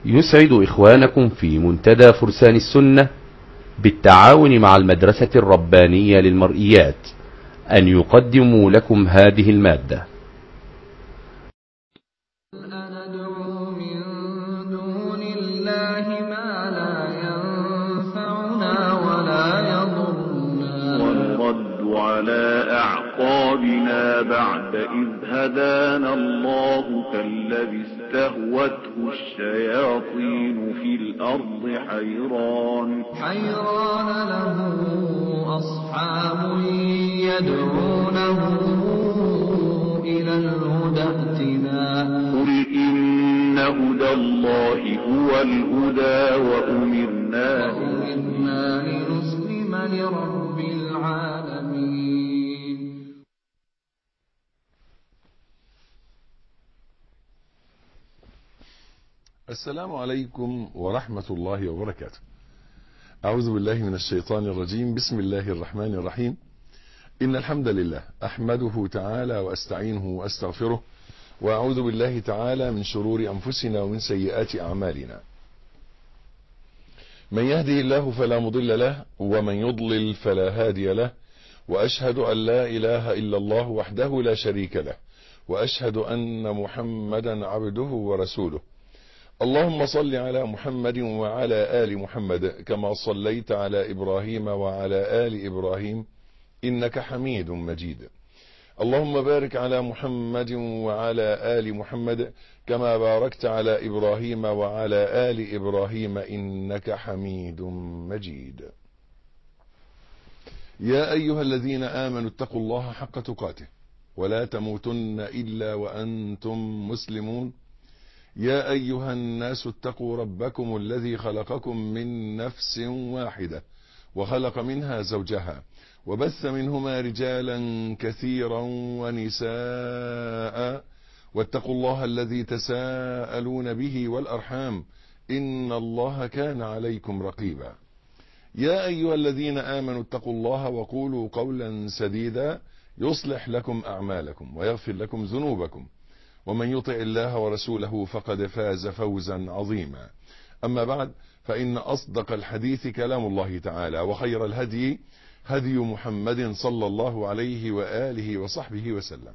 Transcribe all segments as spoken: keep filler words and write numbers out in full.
يسعد إخوانكم في منتدى فرسان السنة بالتعاون مع المدرسة الربانية للمرئيات أن يقدموا لكم هذه المادة. أندعو من دون الله ما لا ينفعنا ولا يضرنا ونرد على أعقابنا بعد إذ هدانا الله كالذي استهوته الشياطين في الأرض حيران حيران له أصحاب يدعونه إلى الهدى ائتنا قل إن هدى الله هو الهدى وأمرنا وأمرنا لنسلم لرب العالمين. السلام عليكم ورحمة الله وبركاته. أعوذ بالله من الشيطان الرجيم. بسم الله الرحمن الرحيم. إن الحمد لله أحمده تعالى وأستعينه وأستغفره، وأعوذ بالله تعالى من شرور أنفسنا ومن سيئات أعمالنا. من يهده الله فلا مضل له ومن يضلل فلا هادي له، وأشهد أن لا إله إلا الله وحده لا شريك له، وأشهد أن محمدا عبده ورسوله. اللهم صل على محمد وعلى آل محمد كما صليت على إبراهيم وعلى آل إبراهيم إنك حميد مجيد. اللهم بارك على محمد وعلى آل محمد كما باركت على إبراهيم وعلى آل إبراهيم إنك حميد مجيد. يا أيها الذين آمنوا اتقوا الله حق تقاته ولا تموتن إلا وأنتم مسلمون. يا أيها الناس اتقوا ربكم الذي خلقكم من نفس واحدة وخلق منها زوجها وبث منهما رجالا كثيرا ونساء، واتقوا الله الذي تساءلون به والأرحام إن الله كان عليكم رقيبا. يا أيها الذين آمنوا اتقوا الله وقولوا قولا سديدا يصلح لكم أعمالكم ويغفر لكم ذنوبكم، ومن يطع الله ورسوله فقد فاز فوزا عظيما. أما بعد، فإن أصدق الحديث كلام الله تعالى، وخير الهدي هدي محمد صلى الله عليه وآله وصحبه وسلم.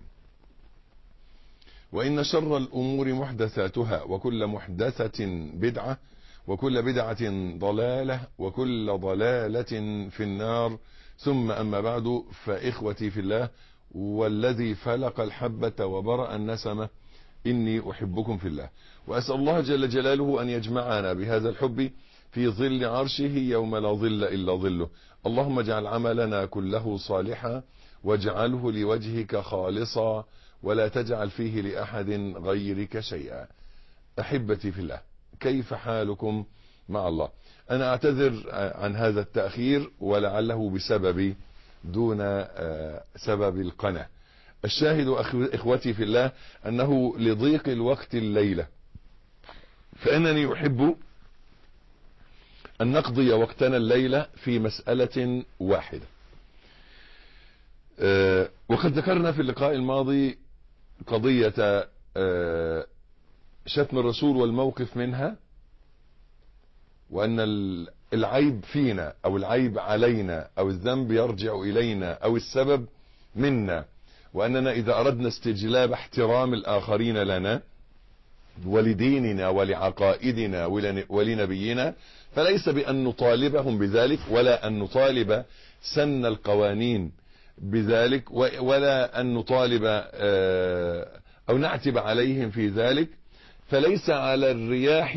وإن شر الأمور محدثاتها، وكل محدثة بدعة، وكل بدعة ضلالة، وكل ضلالة في النار. ثم أما بعد، فإخوتي في الله والذي فلق الحبة وبرأ النسمة، إني أحبكم في الله، وأسأل الله جل جلاله أن يجمعنا بهذا الحب في ظل عرشه يوم لا ظل إلا ظله. اللهم اجعل عملنا كله صالحا واجعله لوجهك خالصا ولا تجعل فيه لأحد غيرك شيئا. أحبتي في الله، كيف حالكم مع الله؟ أنا أعتذر عن هذا التأخير، ولعله بسبب دون سبب القناة. الشاهد إخوتي في الله أنه لضيق الوقت الليلة، فإنني أحب أن نقضي وقتنا الليلة في مسألة واحدة. وقد ذكرنا في اللقاء الماضي قضية شتم الرسول والموقف منها، وأن العيب فينا أو العيب علينا أو الذنب يرجع إلينا أو السبب منا، وأننا إذا أردنا استجلاب احترام الآخرين لنا ولديننا ولعقائدنا ولنبينا، فليس بأن نطالبهم بذلك، ولا أن نطالب سن القوانين بذلك، ولا أن نطالب أو نعتب عليهم في ذلك. فليس على الرياح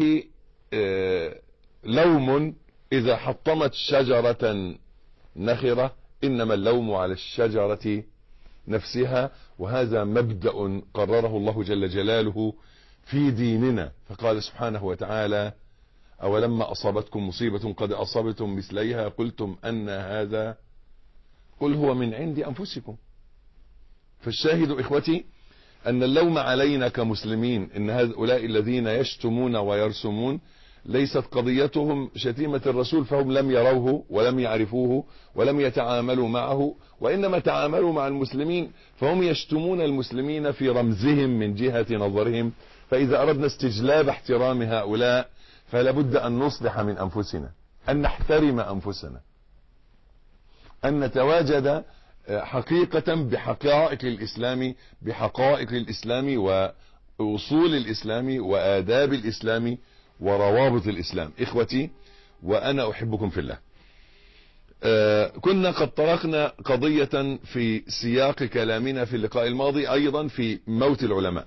لوم إذا حطمت شجرة نخرة، إنما اللوم على الشجرة نفسها. وهذا مبدأ قرره الله جل جلاله في ديننا، فقال سبحانه وتعالى: أولما أصابتكم مصيبة قد أصابتم مثليها قلتم أن هذا، قل هو من عند أنفسكم. فالشاهد إخوتي أن اللوم علينا كمسلمين إن هؤلاء الذين يشتمون ويرسمون ليست قضيتهم شتيمة الرسول، فهم لم يروه ولم يعرفوه ولم يتعاملوا معه، وإنما تعاملوا مع المسلمين، فهم يشتمون المسلمين في رمزهم من جهة نظرهم، فإذا أردنا استجلاب احترام هؤلاء فلا بد أن نصلح من أنفسنا، أن نحترم أنفسنا، أن نتواجد حقيقة بحقائق الإسلام، بحقائق الإسلام وأصول الإسلام وآداب الإسلام وروابط الإسلام. إخوتي وأنا أحبكم في الله، كنا قد طرقنا قضية في سياق كلامنا في اللقاء الماضي أيضا في موت العلماء،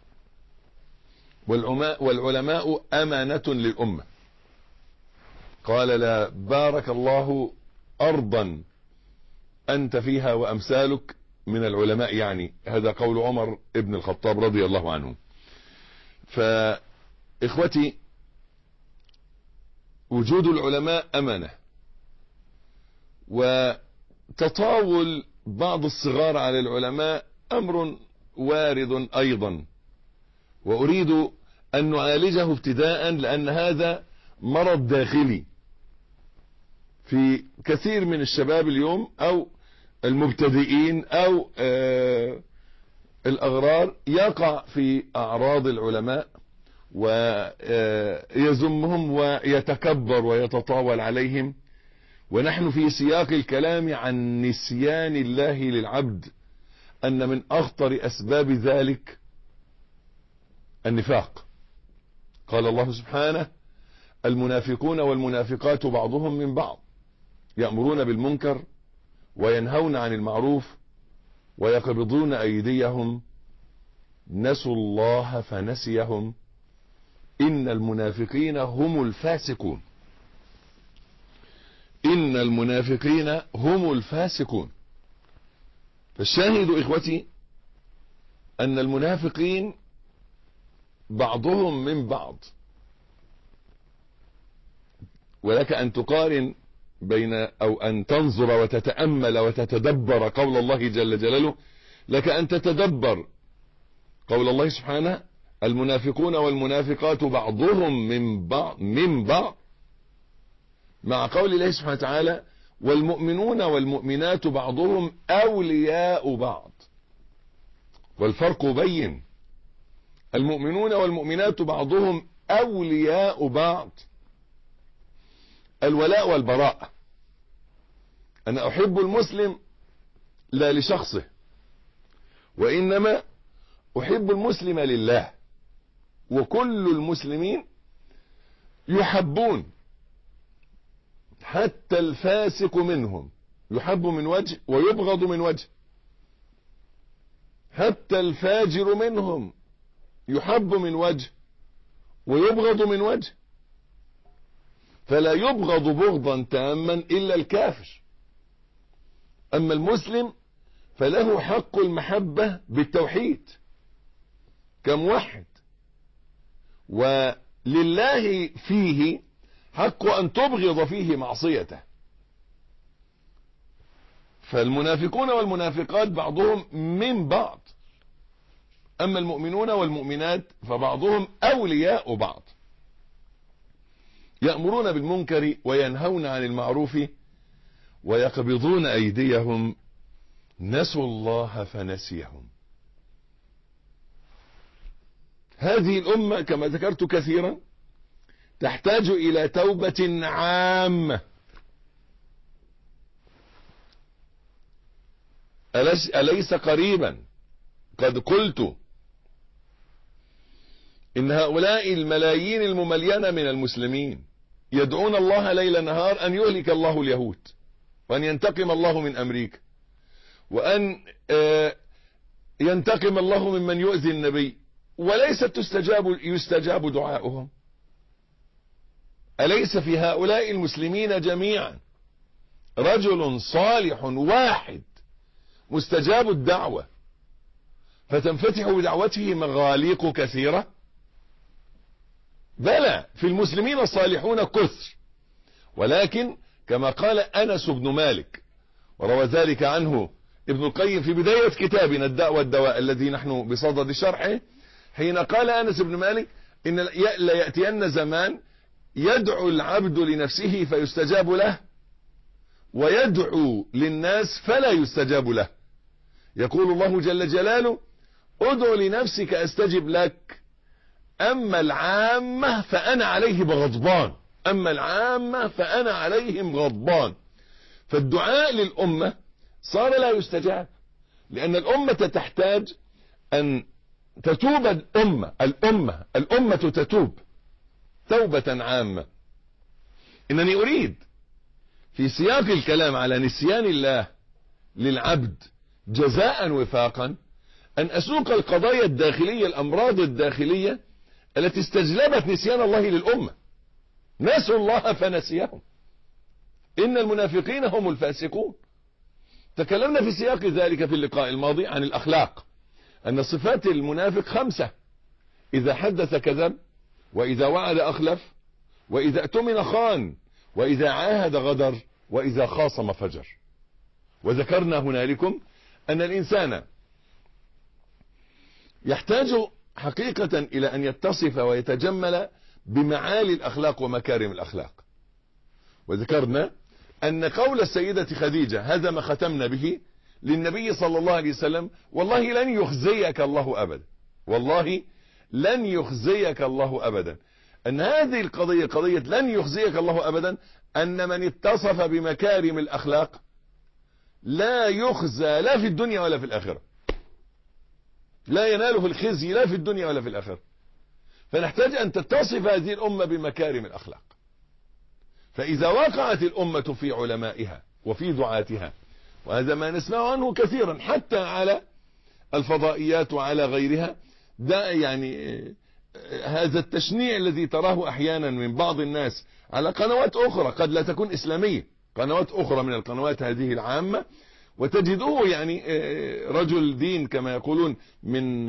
والعلماء أمانة للأمة. قال: لا بارك الله أرضا أنت فيها وأمثالك من العلماء، يعني هذا قول عمر ابن الخطاب رضي الله عنه. فإخوتي وجود العلماء أمانة، وتطاول بعض الصغار على العلماء أمر وارد أيضا، وأريد أن نعالجه ابتداء، لأن هذا مرض داخلي في كثير من الشباب اليوم أو المبتدئين أو آه الأغرار، يقع في أعراض العلماء ويذمهم ويتكبر ويتطاول عليهم. ونحن في سياق الكلام عن نسيان الله للعبد، أن من أخطر أسباب ذلك النفاق. قال الله سبحانه: المنافقون والمنافقات بعضهم من بعض يأمرون بالمنكر وينهون عن المعروف ويقبضون أيديهم نسوا الله فنسيهم إن المنافقين هم الفاسقون. إن المنافقين هم الفاسقون. فالشاهد إخوتي أن المنافقين بعضهم من بعض، ولك أن تقارن بين أو أن تنظر وتتأمل وتتدبر قول الله جل جلاله. لك أن تتدبر قول الله سبحانه: المنافقون والمنافقات بعضهم من بعض من بعض، مع قول الله سبحانه وتعالى: والمؤمنون والمؤمنات بعضهم أولياء بعض. والفرق بين المؤمنون والمؤمنات بعضهم أولياء بعض، الولاء والبراء. أنا أحب المسلم لا لشخصه، وإنما أحب المسلم لله. وكل المسلمين يحبون، حتى الفاسق منهم يحب من وجه ويبغض من وجه، حتى الفاجر منهم يحب من وجه ويبغض من وجه. فلا يبغض بغضا تاما إلا الكافر. أما المسلم فله حق المحبة بالتوحيد كموحد، ولله فيه حق أن تبغض فيه معصيته. فالمنافقون والمنافقات بعضهم من بعض، أما المؤمنون والمؤمنات فبعضهم أولياء بعض، يأمرون بالمنكر وينهون عن المعروف ويقبضون أيديهم نسوا الله فنسيهم. هذه الأمة كما ذكرت كثيرا تحتاج إلى توبة عامة. أليس قريبا قد قلت إن هؤلاء الملايين المملينة من المسلمين يدعون الله ليل نهار أن يهلك الله اليهود، وأن ينتقم الله من أمريكا، وأن ينتقم الله ممن يؤذي النبي، وليست تستجاب يستجاب دعاؤهم. أليس في هؤلاء المسلمين جميعا رجل صالح واحد مستجاب الدعوة فتنفتح بدعوته مغاليق كثيرة؟ بلى، في المسلمين الصالحون كثر، ولكن كما قال أنس بن مالك وروى ذلك عنه ابن القيم في بداية كتابنا الداء والدواء الذي نحن بصدد شرحه، حين قال أنس بن مالك إن لا يأتين زمان يدعو العبد لنفسه فيستجاب له، ويدعو للناس فلا يستجاب له. يقول الله جل جلاله: ادع لنفسك استجب لك. أما العامة فأنا عليهم غضبان أما العامة فأنا عليهم غضبان. فالدعاء للأمة صار لا يستجاب، لأن الأمة تحتاج أن تتوب. الأمة الأمة الأمة تتوب توبة عامة. إنني أريد في سياق الكلام على نسيان الله للعبد جزاء وفاقا أن أسوق القضايا الداخلية، الأمراض الداخلية التي استجلبت نسيان الله للأمة. نسوا الله فنسيهم، إن المنافقين هم الفاسقون. تكلمنا في سياق ذلك في اللقاء الماضي عن الأخلاق، أن صفات المنافق خمسة: إذا حدث كذب، وإذا وعد أخلف، وإذا اؤتمن خان، وإذا عاهد غدر، وإذا خاصم فجر. وذكرنا هنالكم أن الإنسان يحتاج حقيقة إلى أن يتصف ويتجمل بمعالي الأخلاق ومكارم الأخلاق. وذكرنا أن قول السيدة خديجة هذا ما ختمنا به للنبي صلى الله عليه وسلم: والله لن يخزيك الله أبدا، والله لن يخزيك الله أبدا. أن هذه القضية قضية لن يخزيك الله أبدا، أن من اتصف بمكارم الأخلاق لا يخزى لا في الدنيا ولا في الآخرة، لا يناله الخزي لا في الدنيا ولا في الآخرة. فنحتاج أن تتصف هذه الأمة بمكارم الأخلاق. فإذا وقعت الأمة في علمائها وفي دعاتها، وهذا ما نسمع عنه كثيرا حتى على الفضائيات وعلى غيرها، ده يعني هذا التشنيع الذي تراه أحيانا من بعض الناس على قنوات أخرى قد لا تكون إسلامية، قنوات أخرى من القنوات هذه العامة، وتجده يعني رجل دين كما يقولون من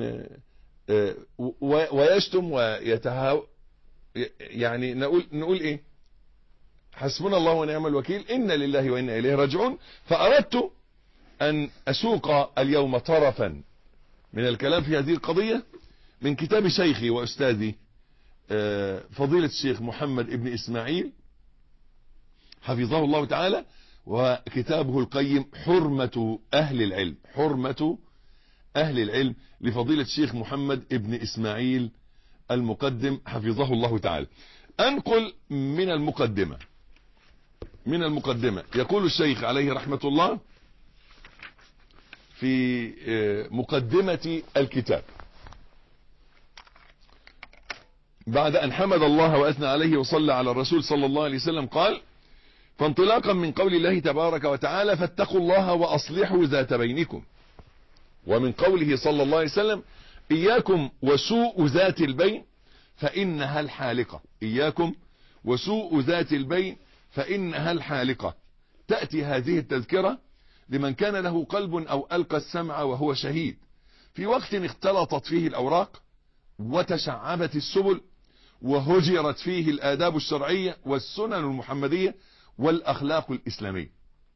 ويشتم ويتهاو، يعني نقول نقول ايه، حسبنا الله ونعم الوكيل، إن لله وإنا إليه راجعون. فأردت أن أسوق اليوم طرفا من الكلام في هذه القضية من كتاب شيخي وأستاذي فضيلة الشيخ محمد ابن إسماعيل حفظه الله تعالى، وكتابه القيم حرمة أهل العلم، حرمة أهل العلم لفضيلة الشيخ محمد ابن إسماعيل المقدم حفظه الله تعالى. أنقل من المقدمة من المقدمة يقول الشيخ عليه رحمة الله في مقدمة الكتاب بعد أن حمد الله وأثنى عليه وصلى على الرسول صلى الله عليه وسلم قال: فانطلاقا من قول الله تبارك وتعالى: فاتقوا الله وأصلحوا ذات بينكم، ومن قوله صلى الله عليه وسلم: إياكم وسوء ذات البين فإنها الحالقة، إياكم وسوء ذات البين فإنها الحالقة. تأتي هذه التذكرة لمن كان له قلب أو ألقى السمع وهو شهيد في وقت اختلطت فيه الأوراق وتشعبت السبل وهجرت فيه الآداب الشرعية والسنن المحمدية والأخلاق الإسلامية.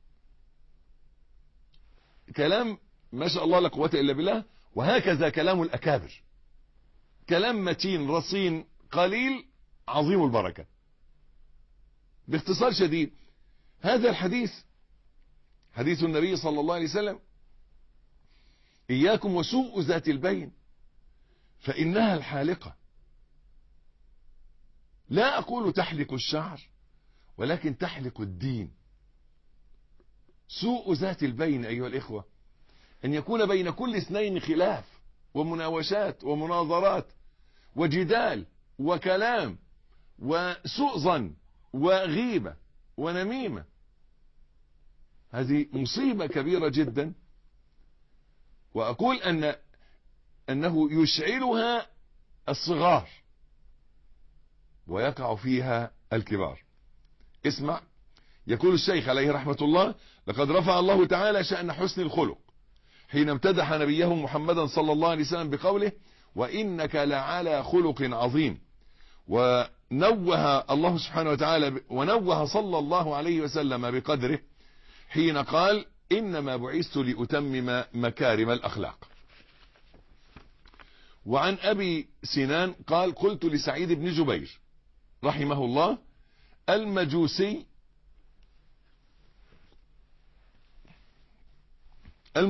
كلام ما شاء الله لا قوة إلا بالله. وهكذا كلام الأكابر، كلام متين رصين قليل عظيم البركة. باختصار شديد، هذا الحديث حديث النبي صلى الله عليه وسلم: إياكم وسوء ذات البين فإنها الحالقة. لا أقول تحلق الشعر، ولكن تحلق الدين. سوء ذات البين أيها الإخوة أن يكون بين كل اثنين خلاف ومناوشات ومناظرات وجدال وكلام وسوء ظن وغيبة ونميمة. هذه مصيبة كبيرة جدا، وأقول أن أنه يشعلها الصغار ويقع فيها الكبار. اسمع، يقول الشيخ عليه رحمة الله: لقد رفع الله تعالى شأن حسن الخلق حين امتدح نبيه محمدا صلى الله عليه وسلم بقوله: وإنك لعلى خلق عظيم. ونوه الله سبحانه وتعالى ونوه صلى الله عليه وسلم بقدره حين قال: إنما بعثت لأتمم مكارم الأخلاق. وعن أبي سنان قال: قلت لسعيد بن جبير رحمه الله: المجوسي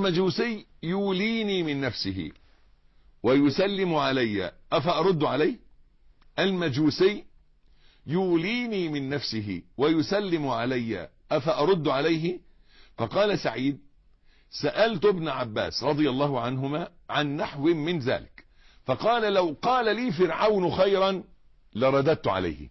المجوسي يوليني من نفسه ويسلم علي، أفأرد عليه؟ المجوسي يوليني من نفسه ويسلم علي أفأرد عليه؟ فقال سعيد سألت ابن عباس رضي الله عنهما عن نحو من ذلك فقال لو قال لي فرعون خيرا لرددت عليه.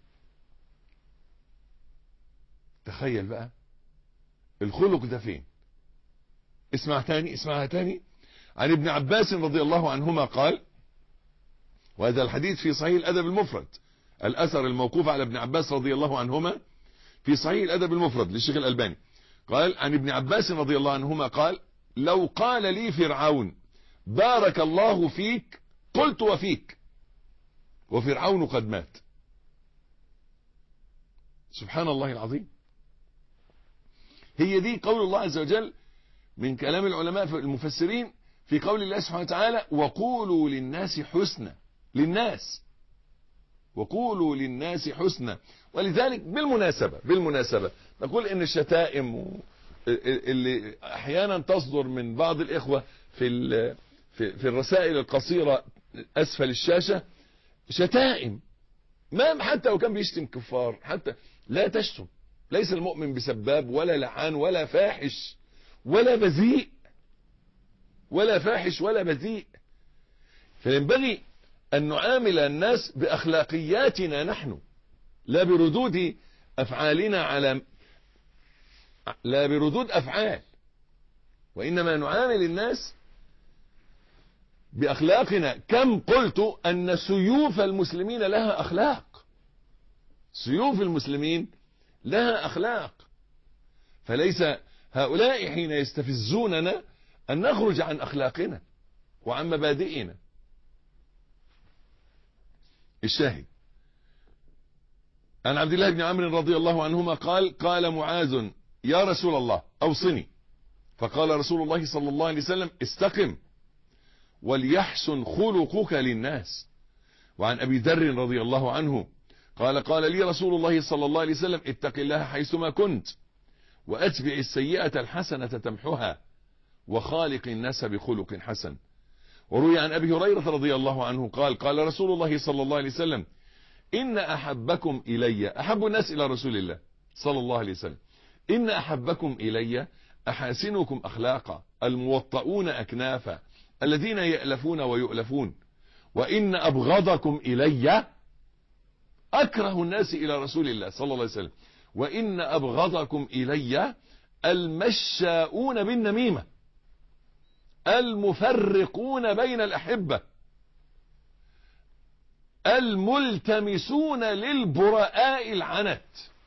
تخيل بقى الخلق ده فين. اسمع تاني اسمعها تاني. عن ابن عباس رضي الله عنهما قال، وهذا الحديث في صحيح الأدب المفرد، الأثر الموقوف على ابن عباس رضي الله عنهما في صحيح الأدب المفرد للشيخ الألباني، قال عن ابن عباس رضي الله عنهما قال لو قال لي فرعون بارك الله فيك قلت وفيك وفرعون قد مات. سبحان الله العظيم. هي دي قول الله عز وجل من كلام العلماء المفسرين في قول الله سبحانه وتعالى وقولوا للناس حسنا. للناس وقولوا للناس حسنا. ولذلك بالمناسبة بالمناسبة نقول ان الشتائم اللي احيانا تصدر من بعض الاخوة في في الرسائل القصيرة اسفل الشاشة شتائم، ما حتى لو كان بيشتم كفار حتى لا تشتم. ليس المؤمن بسباب ولا لعان ولا فاحش ولا بذيء ولا فاحش ولا بذيء. فينبغي أن نعامل الناس بأخلاقياتنا نحن، لا بردود أفعالنا على لا بردود أفعال، وإنما نعامل الناس بأخلاقنا. كم قلت أن سيوف المسلمين لها أخلاق، سيوف المسلمين لها أخلاق. فليس هؤلاء حين يستفزوننا أن نخرج عن أخلاقنا وعن مبادئنا. الشاهد عن عبد الله بن عمرو رضي الله عنهما قال قال معاذ يا رسول الله أوصني، فقال رسول الله صلى الله عليه وسلم استقم وليحسن خلقك للناس. وعن أبي ذر رضي الله عنه قال قال لي رسول الله صلى الله عليه وسلم اتق الله حيثما كنت وأتبع السيئة الحسنة تمحها وخالق الناس بخلق حسن. وروي عن أبي هريرة رضي الله عنه قال قال رسول الله صلى الله عليه وسلم إن أحبكم إلي، أحب الناس إلى رسول الله صلى الله عليه وسلم، إن أحبكم إلي أحاسنكم أخلاقا الموطؤون أكنافا الذين يألفون ويؤلفون، وإن أبغضكم إلي أكره الناس إلى رسول الله صلى الله عليه وسلم، وإن أبغضكم إلي المشاؤون بالنميمة المفرقون بين الأحبة الملتمسون للبراء العنت.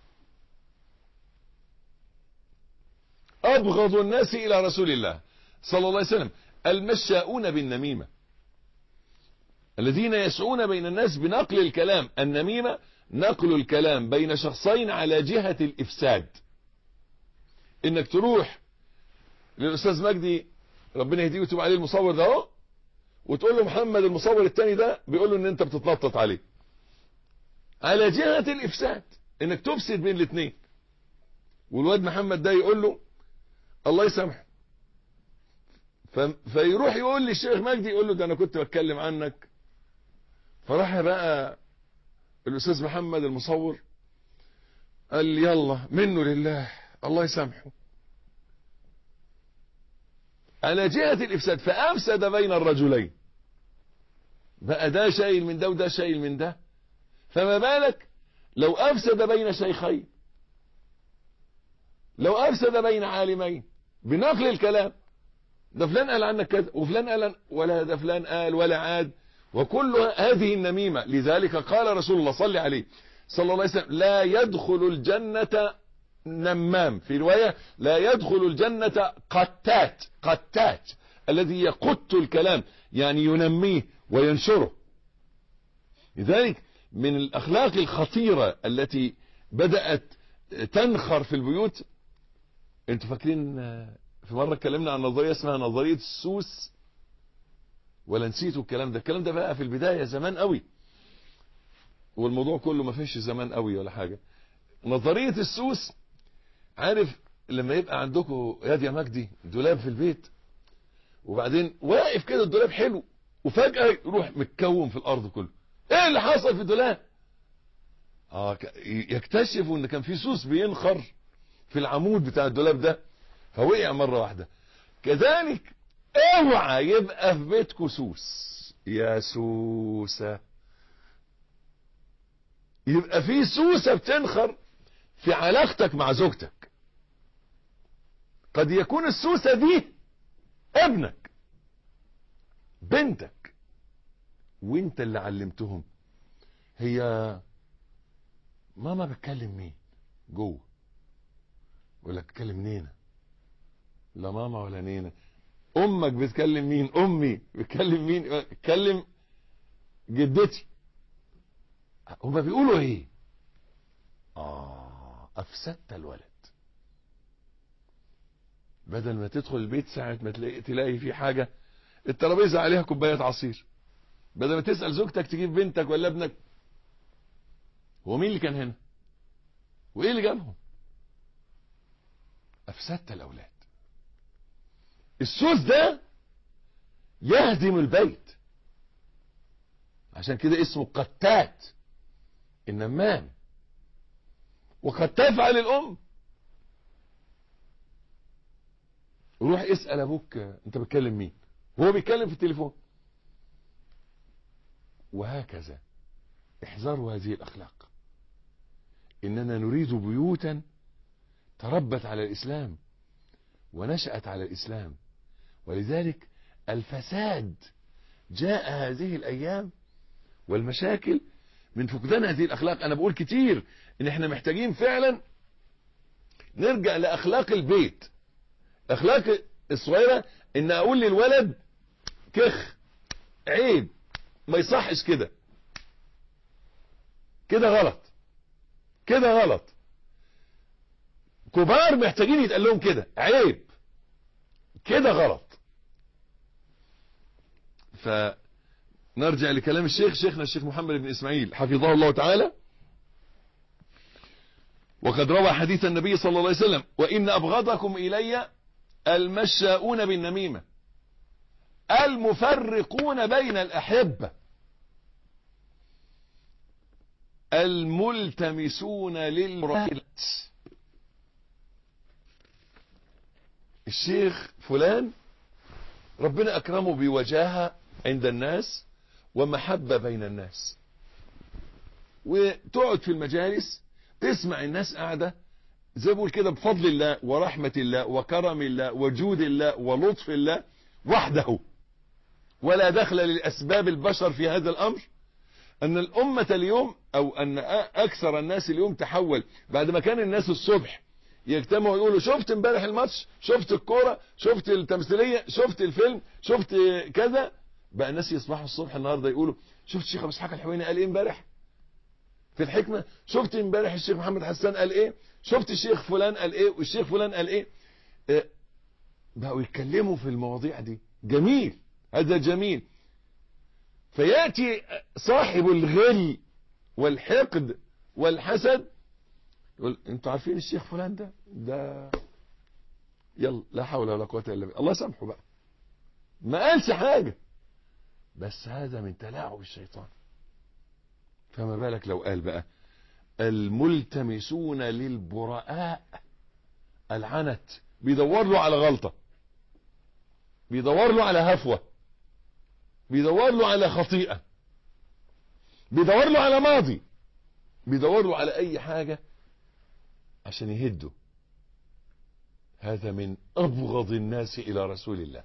أبغض الناس إلى رسول الله صلى الله عليه وسلم المشاؤون بالنميمة الذين يسعون بين الناس بنقل الكلام. النميمة نقل الكلام بين شخصين على جهة الإفساد. إنك تروح للأستاذ مجدي ربنا يهديه ويتوب عليه المصور ده اهو وتقول له محمد المصور التاني ده بيقول له ان انت بتتنطط عليه على جهة الإفساد، انك تفسد بين الاثنين. والواد محمد ده يقول له الله يسامحه، فيروح يقول لي الشيخ مجدي يقول له ده انا كنت بتكلم عنك. فراح بقى الاستاذ محمد المصور قال لي يلا منه لله الله يسامحه على جهة الإفساد، فأفسد بين الرجلين. بقى ده شايل من ده وده شايل من ده، فما بالك لو أفسد بين شيخين، لو أفسد بين عالمين بنقل الكلام. ده فلان قال عنك كذا وفلان قال ولا ده فلان قال ولا عاد، وكل هذه النميمة. لذلك قال رسول الله صلى عليه صلى الله عليه وسلم لا يدخل الجنة نمام، في رواية لا يدخل الجنة قتات، قتات الذي يقت الكلام يعني ينميه وينشره. لذلك من الأخلاق الخطيرة التي بدأت تنخر في البيوت. انتوا فاكرين في مرة اتكلمنا عن نظرية اسمها نظرية السوس ولا نسيتوا الكلام ده؟ الكلام ده بقى في البداية زمان قوي، والموضوع كله ما فيش زمان قوي ولا حاجة. نظرية السوس، عارف لما يبقى عندكم ياد يا مجدي دولاب في البيت وبعدين واقف كده الدولاب حلو وفجأة يروح متكون في الارض كله، ايه اللي حصل في الدولاب؟ اه يكتشفوا ان كان في سوس بينخر في العمود بتاع الدولاب ده فوقع مرة واحدة. كذلك اوعى يبقى في بيتكم سوس، يا سوسة، يبقى في سوسة بتنخر في علاقتك مع زوجتك. قد يكون السوسة دي ابنك، بنتك، وانت اللي علمتهم. هي ماما بتكلم مين جوه، ولا بتكلم نينا؟ لا ماما ولا نينا. امك بتكلم مين؟ امي بتكلم مين؟ بتكلم جدتي. هما بيقولوا ايه؟ اه افسدت الولد. بدل ما تدخل البيت ساعة ما تلاقي تلاقي في حاجة الترابيزة عليها كوباية عصير، بدل ما تسأل زوجتك تجيب بنتك ولا ابنك هو مين اللي كان هنا وايه اللي جابهم. افسدت الاولاد. السوس ده يهدم البيت، عشان كده اسمه قتات النمام. وقد تفعل الام. روح اسأل ابوك انت بتكلم مين وهو بيتكلم في التليفون. وهكذا احذروا هذه الاخلاق. اننا نريد بيوتا تربت على الاسلام ونشأت على الاسلام، ولذلك الفساد جاء هذه الايام والمشاكل من فقدان هذه الاخلاق. انا بقول كتير ان احنا محتاجين فعلا نرجع لاخلاق البيت. اخلاق الصغيرة ان اقول للولد كخ، عيب، ما يصحش كده، كده غلط، كده غلط. كبار محتاجين يتقال لهم كده عيب، كده غلط. فنرجع لكلام الشيخ شيخنا الشيخ محمد بن اسماعيل حفظه الله تعالى. وقد روى حديث النبي صلى الله عليه وسلم: وإن أبغضكم إلي المشاؤون بالنميمة المفرقون بين الأحبة الملتمسون للمرائلات. الشيخ فلان ربنا أكرمه بوجاهة عند الناس ومحبة بين الناس، وتقعد في المجالس تسمع الناس قاعدة زي بقول كده بفضل الله ورحمة الله وكرم الله وجود الله ولطف الله وحده، ولا دخل للأسباب البشر في هذا الأمر. أن الأمة اليوم أو أن أكثر الناس اليوم تحول. بعد ما كان الناس الصبح يجتمعوا يقولوا شفت امبارح الماتش، شفت الكورة، شفت التمثيلية، شفت الفيلم، شفت كذا، بقى الناس يصبحوا الصبح النهارده يقولوا شفت الشيخ ابو اسحاق الحويني قال ايه امبارح في الحكمة، شفت امبارح الشيخ محمد حسان قال ايه، شفت الشيخ فلان قال ايه، والشيخ فلان قال ايه. اه بقوا يتكلموا في المواضيع دي. جميل، هذا جميل. فيأتي صاحب الغل والحقد والحسد يقول انتوا عارفين الشيخ فلان ده ده يلا لا حول ولا قوة الا بالله، الله سامحه بقى، ما قالش حاجة، بس هذا من تلاعب الشيطان. فما بالك لو قال بقى الملتمسون للبراء العنت، بيدور له على غلطة، بيدور له على هفوة، بيدور له على خطيئة، بيدور له على ماضي، بيدور له على اي حاجة عشان يهده. هذا من ابغض الناس الى رسول الله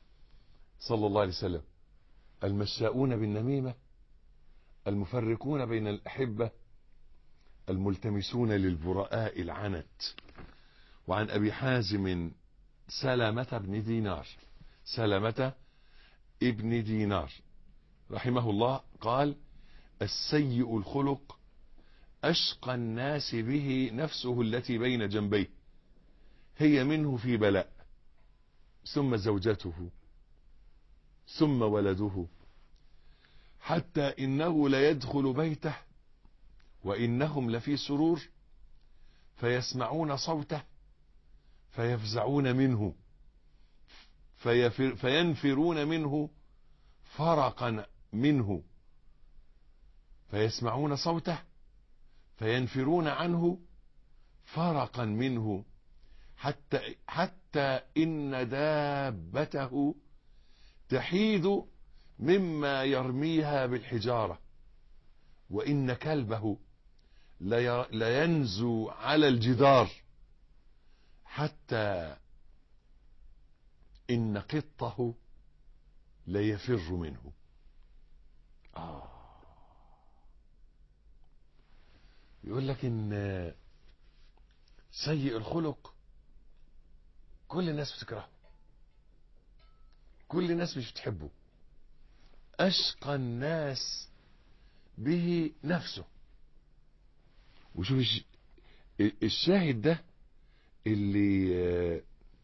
صلى الله عليه وسلم. المشاؤون بالنميمة المفرقون بين الأحبة الملتمسون للبراء العنت. وعن أبي حازم سلامة بن دينار سلامة ابن دينار رحمه الله قال: السيء الخلق أشقى الناس به نفسه التي بين جنبيه، هي منه في بلاء، ثم زوجته، ثم ولده، حتى إنه ليدخل بيته وإنهم لفي سرور فيسمعون صوته فيفزعون منه فيفر فينفرون منه فرقا منه، فيسمعون صوته فينفرون عنه فرقا منه حتى حتى إن دابته تحيد مما يرميها بالحجارة، وإن كلبه لينزو على الجدار، حتى إن قطه ليفر منه. آه يقول لك إن سيء الخلق كل الناس بتكرهه، كل الناس مش بتحبه، أشقى الناس به نفسه. وشوف الشاهد ده اللي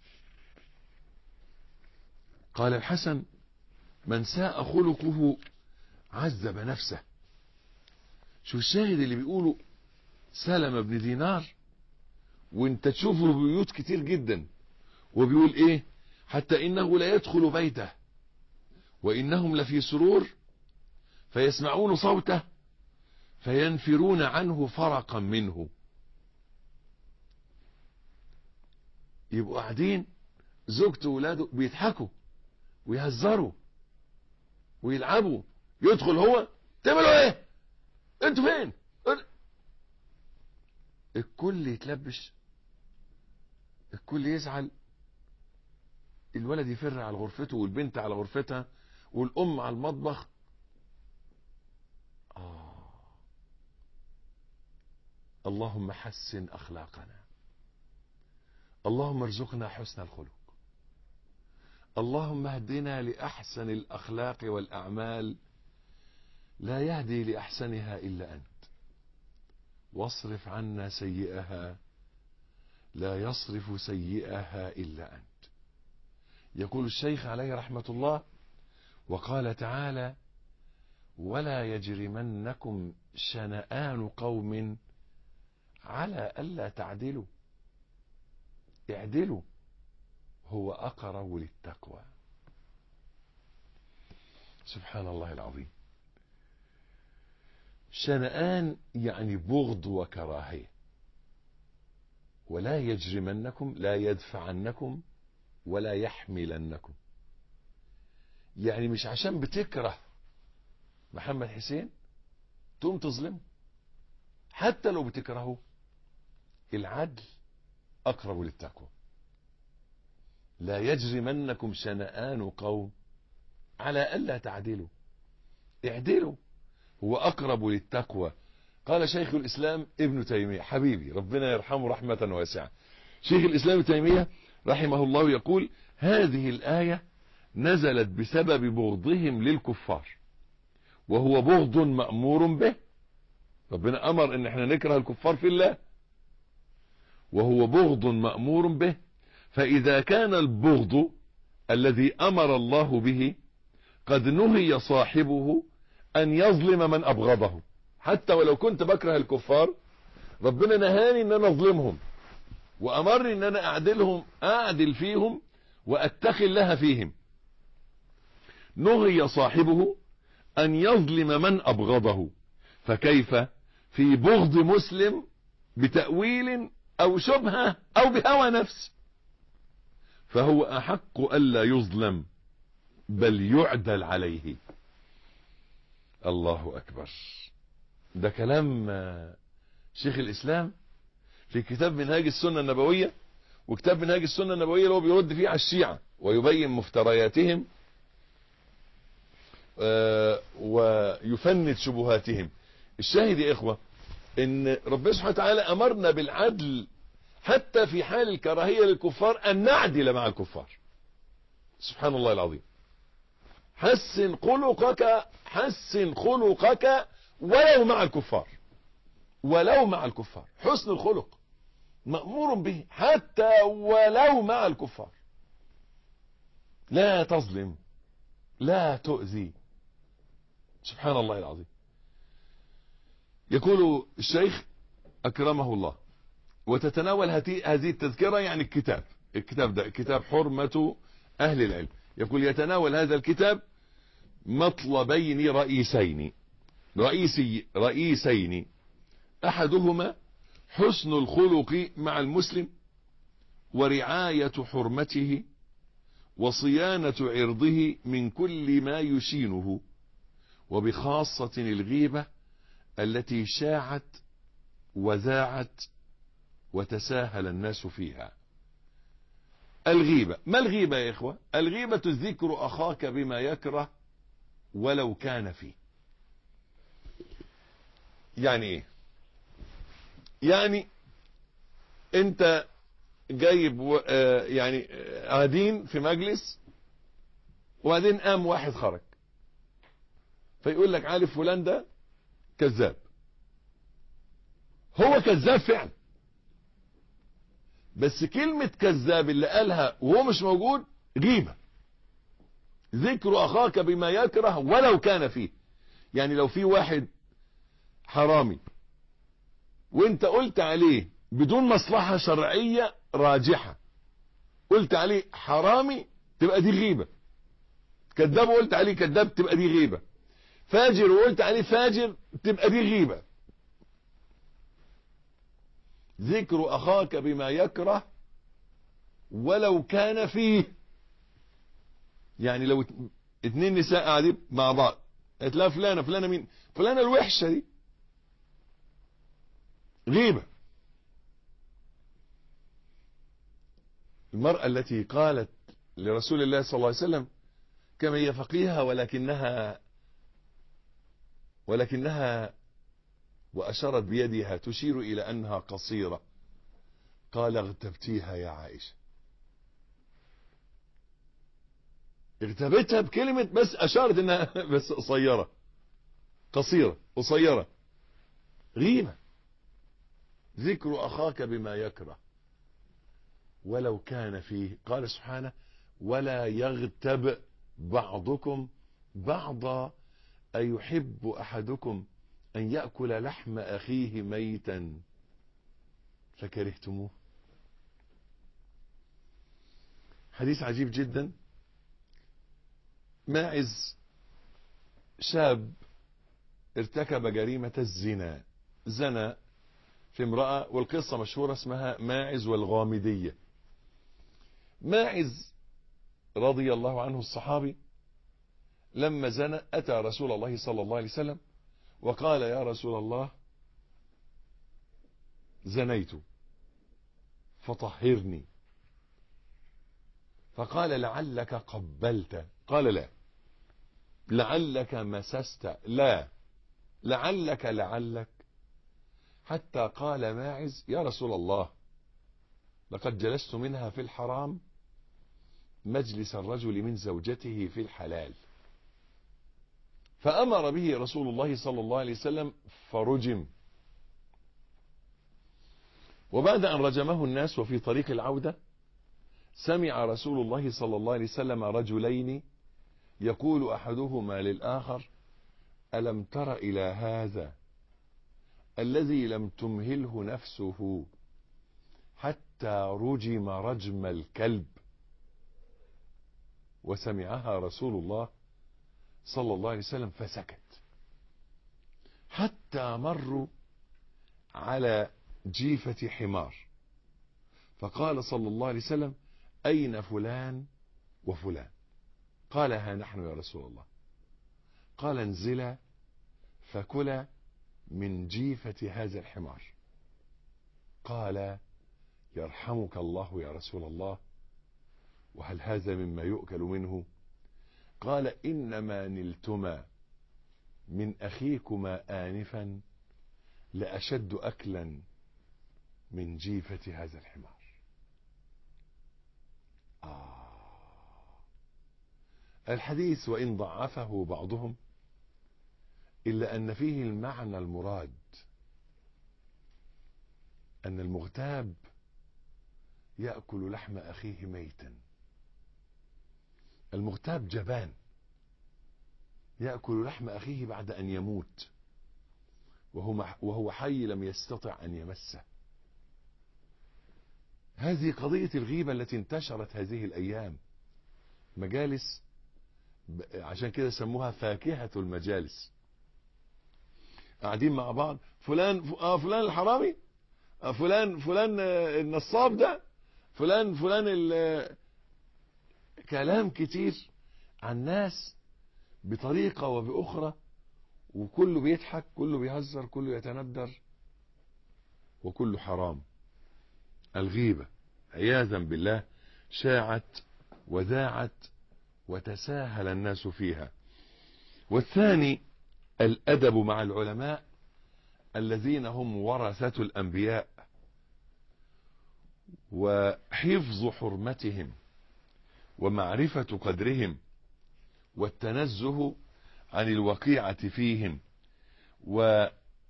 قال الحسن: من ساء خلقه عذب نفسه. شوف الشاهد اللي بيقوله سلمة بن دينار، وانت تشوفه بيوت كتير جدا، وبيقول ايه: حتى انه لا يدخل بيته وانهم لفي سرور فيسمعون صوته فينفرون عنه فرقا منه. يبقوا قاعدين زوجته وولاده بيضحكوا ويهزروا ويلعبوا، يدخل هو: تعملوا ايه؟ انتوا فين؟ الكل يتلبش، الكل يزعل، الولد يفر على غرفته والبنت على غرفتها والأم على المطبخ. آه اللهم حسن أخلاقنا، اللهم ارزقنا حسن الخلق، اللهم اهدنا لأحسن الأخلاق والأعمال، لا يهدي لأحسنها إلا أنت، واصرف عنا سيئها لا يصرف سيئها إلا أنت. يقول الشيخ عليه رحمة الله: وقال تعالى: ولا يجرمنكم شنآن قوم على ألا تعدلوا، اعدلوا هو أقرب للتقوى. سبحان الله العظيم. شنآن يعني بغض وكراهية. ولا يجرمنكم لا يدفعنكم ولا يحملنكم، يعني مش عشان بتكره محمد حسين تقوم تظلمه، حتى لو بتكرهه. العدل أقرب للتقوى. لا يجرمنكم شنآن قوم على ألا تعدلوا، اعدلوا هو أقرب للتقوى. قال شيخ الإسلام ابن تيمية، حبيبي ربنا يرحمه رحمة واسعة، شيخ الإسلام ابن تيمية رحمه الله يقول: هذه الآية نزلت بسبب بغضهم للكفار، وهو بغض مأمور به. ربنا أمر إن احنا نكره الكفار في الله، وهو بغض مأمور به. فإذا كان البغض الذي أمر الله به قد نهي صاحبه أن يظلم من أبغضه، حتى ولو كنت بكره الكفار ربنا نهاني ان انا اظلمهم، وامرني ان انا اعدلهم، اعدل فيهم واتخذ لها فيهم. نهي صاحبه ان يظلم من ابغضه، فكيف في بغض مسلم بتأويل او شبهة او بهوى نفس؟ فهو احق الا يظلم بل يعدل عليه. الله اكبر. ده كلام شيخ الإسلام في كتاب منهاج السنة النبوية. وكتاب منهاج السنة النبوية اللي هو بيرد فيه على الشيعة ويبين مفترياتهم ويفند شبهاتهم. الشاهد يا إخوة إن ربنا سبحانه وتعالى أمرنا بالعدل حتى في حال الكراهية للكفار، أن نعدل مع الكفار. سبحان الله العظيم. حسن خلقك، حسن خلقك ولو مع الكفار، ولو مع الكفار. حسن الخلق مأمور به حتى ولو مع الكفار. لا تظلم، لا تؤذي. سبحان الله العظيم. يقول الشيخ أكرمه الله: وتتناول هذه التذكرة، يعني الكتاب الكتاب ده كتاب حرمة أهل العلم. يقول: يتناول هذا الكتاب مطلبين رئيسين رئيسي رئيسين أحدهما حسن الخلق مع المسلم ورعاية حرمته وصيانة عرضه من كل ما يشينه، وبخاصة الغيبة التي شاعت وذاعت وتساهل الناس فيها. الغيبة، ما الغيبة يا إخوة؟ الغيبة ذكر أخاك بما يكره ولو كان فيه. يعني ايه؟ يعني انت جايب آه يعني قاعدين في مجلس وبعدين قام واحد خرج فيقول لك عارف فلان ده كذاب. هو كذاب فعلا، بس كلمة كذاب اللي قالها وهو مش موجود غيبة. ذكر أخاك بما يكره ولو كان فيه. يعني لو في واحد حرامي وانت قلت عليه بدون مصلحة شرعية راجحة، قلت عليه حرامي تبقى دي غيبة. كذاب وقلت عليه كذاب تبقى دي غيبة. فاجر وقلت عليه فاجر تبقى دي غيبة. ذكر أخاك بما يكره ولو كان فيه. يعني لو اتنين نساء قاعدين مع بعض هتلاقي فلانة فلانة مين؟ فلانة الوحشة دي غيبة. المرأة التي قالت لرسول الله صلى الله عليه وسلم كما هي فقيهة ولكنها ولكنها وأشارت بيدها تشير إلى أنها قصيرة، قال اغتبتيها يا عائشة. اغتبتها بكلمة بس أشارت أنها بس قصيرة، قصيرة قصيرة. غيبة. ذكر أخاك بما يكره ولو كان فيه. قال سبحانه ولا يغتب بعضكم بعضا أيحب أحدكم أن يأكل لحم أخيه ميتا فكرهتموه. حديث عجيب جدا. ماعز شاب ارتكب جريمة الزنا، زنا في امرأة، والقصة مشهورة اسمها ماعز والغامدية. ماعز رضي الله عنه الصحابي لما زنى أتى رسول الله صلى الله عليه وسلم وقال يا رسول الله زنيت فطهرني. فقال لعلك قبلت؟ قال لا. لعلك مسست؟ لا. لعلك لعلك حتى قال ماعز يا رسول الله لقد جلست منها في الحرام مجلس الرجل من زوجته في الحلال. فأمر به رسول الله صلى الله عليه وسلم فرجم. وبعد أن رجمه الناس وفي طريق العودة سمع رسول الله صلى الله عليه وسلم رجلين يقول أحدهما للآخر ألم تر إلى هذا الذي لم تمهله نفسه حتى رجم رجم الكلب؟ وسمعها رسول الله صلى الله عليه وسلم فسكت حتى مروا على جيفة حمار فقال صلى الله عليه وسلم أين فلان وفلان؟ قال ها نحن يا رسول الله. قال انزلا فكلا من جيفة هذا الحمار. قال يرحمك الله يا رسول الله وهل هذا مما يؤكل منه؟ قال إنما نلتما من أخيكما آنفا لأشد أكلا من جيفة هذا الحمار. آه. الحديث وإن ضعفه بعضهم إلا أن فيه المعنى المراد، أن المغتاب يأكل لحم أخيه ميتا. المغتاب جبان يأكل لحم أخيه بعد أن يموت وهو حي لم يستطع أن يمسه. هذه قضية الغيبة التي انتشرت هذه الأيام. مجالس عشان كده سموها فاكهة المجالس. قاعدين مع بعض، فلان اه فلان الحرامي، آه فلان فلان آه النصاب ده، فلان فلان كلام كتير عن ناس بطريقة وبأخرى، وكله بيضحك، كله بيهزر، كله يتندر، وكله حرام. الغيبة عياذا بالله شاعت وذاعت وتساهل الناس فيها. والثاني الأدب مع العلماء الذين هم ورثة الأنبياء، وحفظ حرمتهم ومعرفة قدرهم، والتنزه عن الوقيعة فيهم و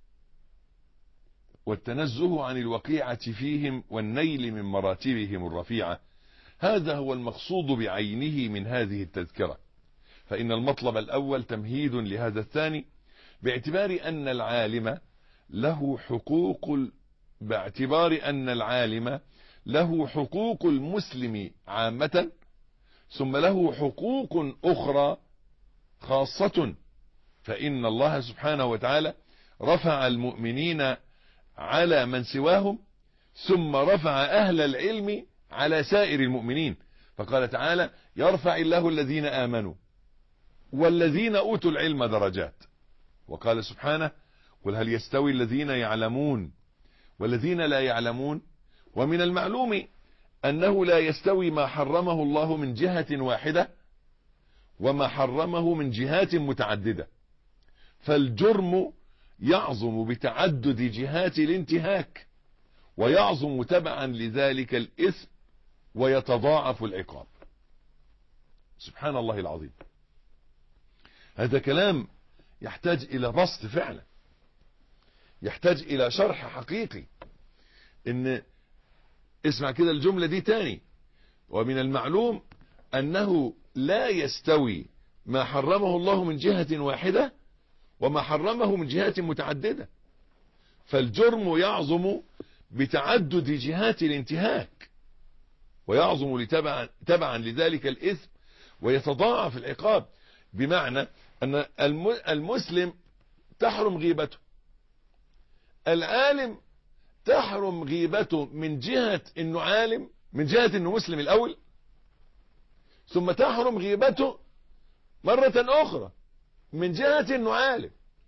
والتنزه عن الوقيعة فيهم والنيل من مراتبهم الرفيعة. هذا هو المقصود بعينه من هذه التذكرة، فإن المطلب الأول تمهيد لهذا الثاني، باعتبار أن العالم له حقوق باعتبار أن العالم له حقوق المسلم عامة، ثم له حقوق أخرى خاصة. فإن الله سبحانه وتعالى رفع المؤمنين على من سواهم، ثم رفع أهل العلم على سائر المؤمنين، فقال تعالى: يرفع الله الذين آمنوا والذين أوتوا العلم درجات. وقال سبحانه: قل هل يستوي الذين يعلمون والذين لا يعلمون. ومن المعلوم أنه لا يستوي ما حرمه الله من جهة واحدة وما حرمه من جهات متعددة، فالجرم يعظم بتعدد جهات الانتهاك، ويعظم تبعا لذلك الإثم، ويتضاعف العقاب. سبحان الله العظيم. هذا كلام يحتاج إلى بسط فعلا، يحتاج إلى شرح حقيقي. إن اسمع كده الجملة دي تاني: ومن المعلوم أنه لا يستوي ما حرمه الله من جهة واحدة وما حرمه من جهات متعددة، فالجرم يعظم بتعدد جهات الانتهاك، ويعظم لتبعا تبعا لذلك الإثم، ويتضاعف العقاب. بمعنى أن المسلم تحرم غيبته، العالم تحرم غيبته من جهة انه عالم، من جهة انه مسلم الاول، ثم تحرم غيبته مرة اخرى من جهة انه عالم،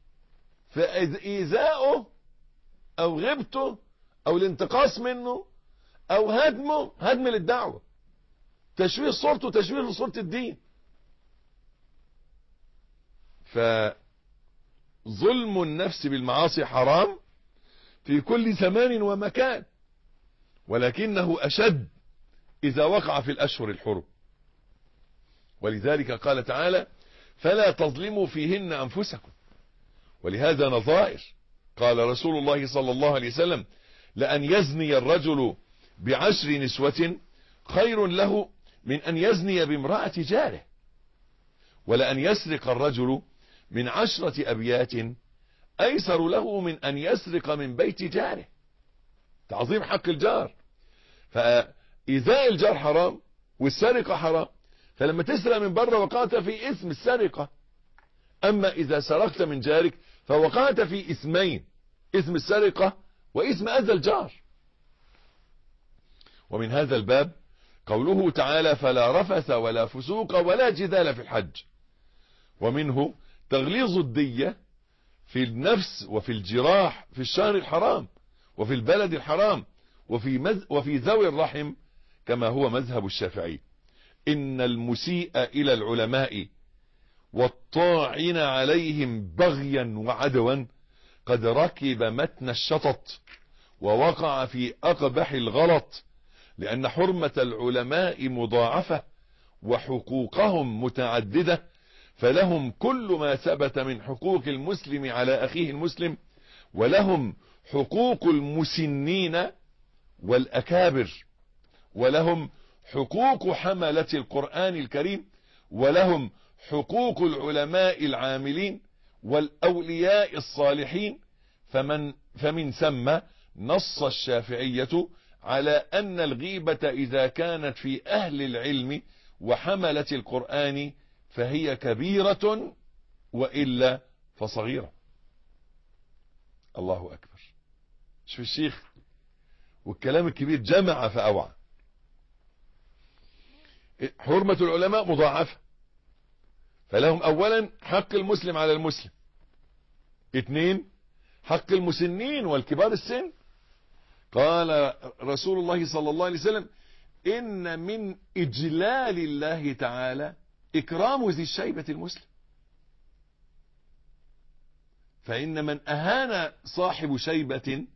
فإيذاؤه او غيبته او الانتقاص منه او هدمه هدم للدعوة، تشويه صورته، تشويه لصورة الدين. فظلم النفس بالمعاصي حرام في كل زمان ومكان، ولكنه أشد إذا وقع في الأشهر الحرم. ولذلك قال تعالى: فلا تظلموا فيهن أنفسكم. ولهذا نظائر. قال رسول الله صلى الله عليه وسلم: لأن يزني الرجل بعشر نسوة خير له من أن يزني بامرأة جاره، ولأن يسرق الرجل من عشرة أبيات أيسر له من أن يسرق من بيت جاره. تعظيم حق الجار. فإيذاء الجار حرام والسرقة حرام، فلما تسرق من بره وقعت في إثم السرقة. أما إذا سرقت من جارك فوقعت في إثمين: إثم السرقة وإثم أذى الجار. ومن هذا الباب قوله تعالى: فلا رفث ولا فسوق ولا جدال في الحج. ومنه تغليظ الدية في النفس وفي الجراح في الشهر الحرام وفي البلد الحرام وفي, مذ وفي ذوي الرحم، كما هو مذهب الشافعي. إن المسيء إلى العلماء والطاعن عليهم بغيا وعدوا قد ركب متن الشطط ووقع في أقبح الغلط، لأن حرمة العلماء مضاعفة وحقوقهم متعددة، فلهم كل ما ثبت من حقوق المسلم على أخيه المسلم، ولهم حقوق المسنين والأكابر، ولهم حقوق حملة القرآن الكريم، ولهم حقوق العلماء العاملين والأولياء الصالحين. فمن فمن ثم نص الشافعية على أن الغيبة إذا كانت في أهل العلم وحملة القرآن فهي كبيرة، وإلا فصغيرة. الله أكبر. شوف الشيخ والكلام الكبير جمع فأوعى. حرمة العلماء مضاعفة، فلهم أولا حق المسلم على المسلم، اثنين حق المسنين والكبار السن. قال رسول الله صلى الله عليه وسلم إن من إجلال الله تعالى إكرام ذي الشيبة المسلم، فإن من أهان صاحب شيبة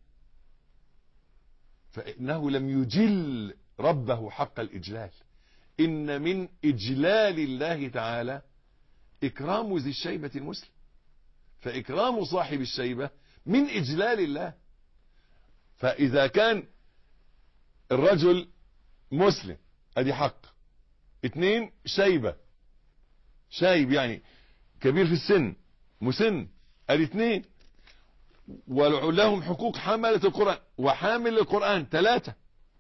فإنه لم يجل ربه حق الإجلال. إن من إجلال الله تعالى إكرام ذي الشيبة المسلم، فإكرام صاحب الشيبة من إجلال الله. فإذا كان الرجل مسلم ادي حق، اثنين شيبة، شايب يعني كبير في السن، مسن، ادي اثنين، ولهم حقوق حملة القرآن وحامل القرآن ثلاثة،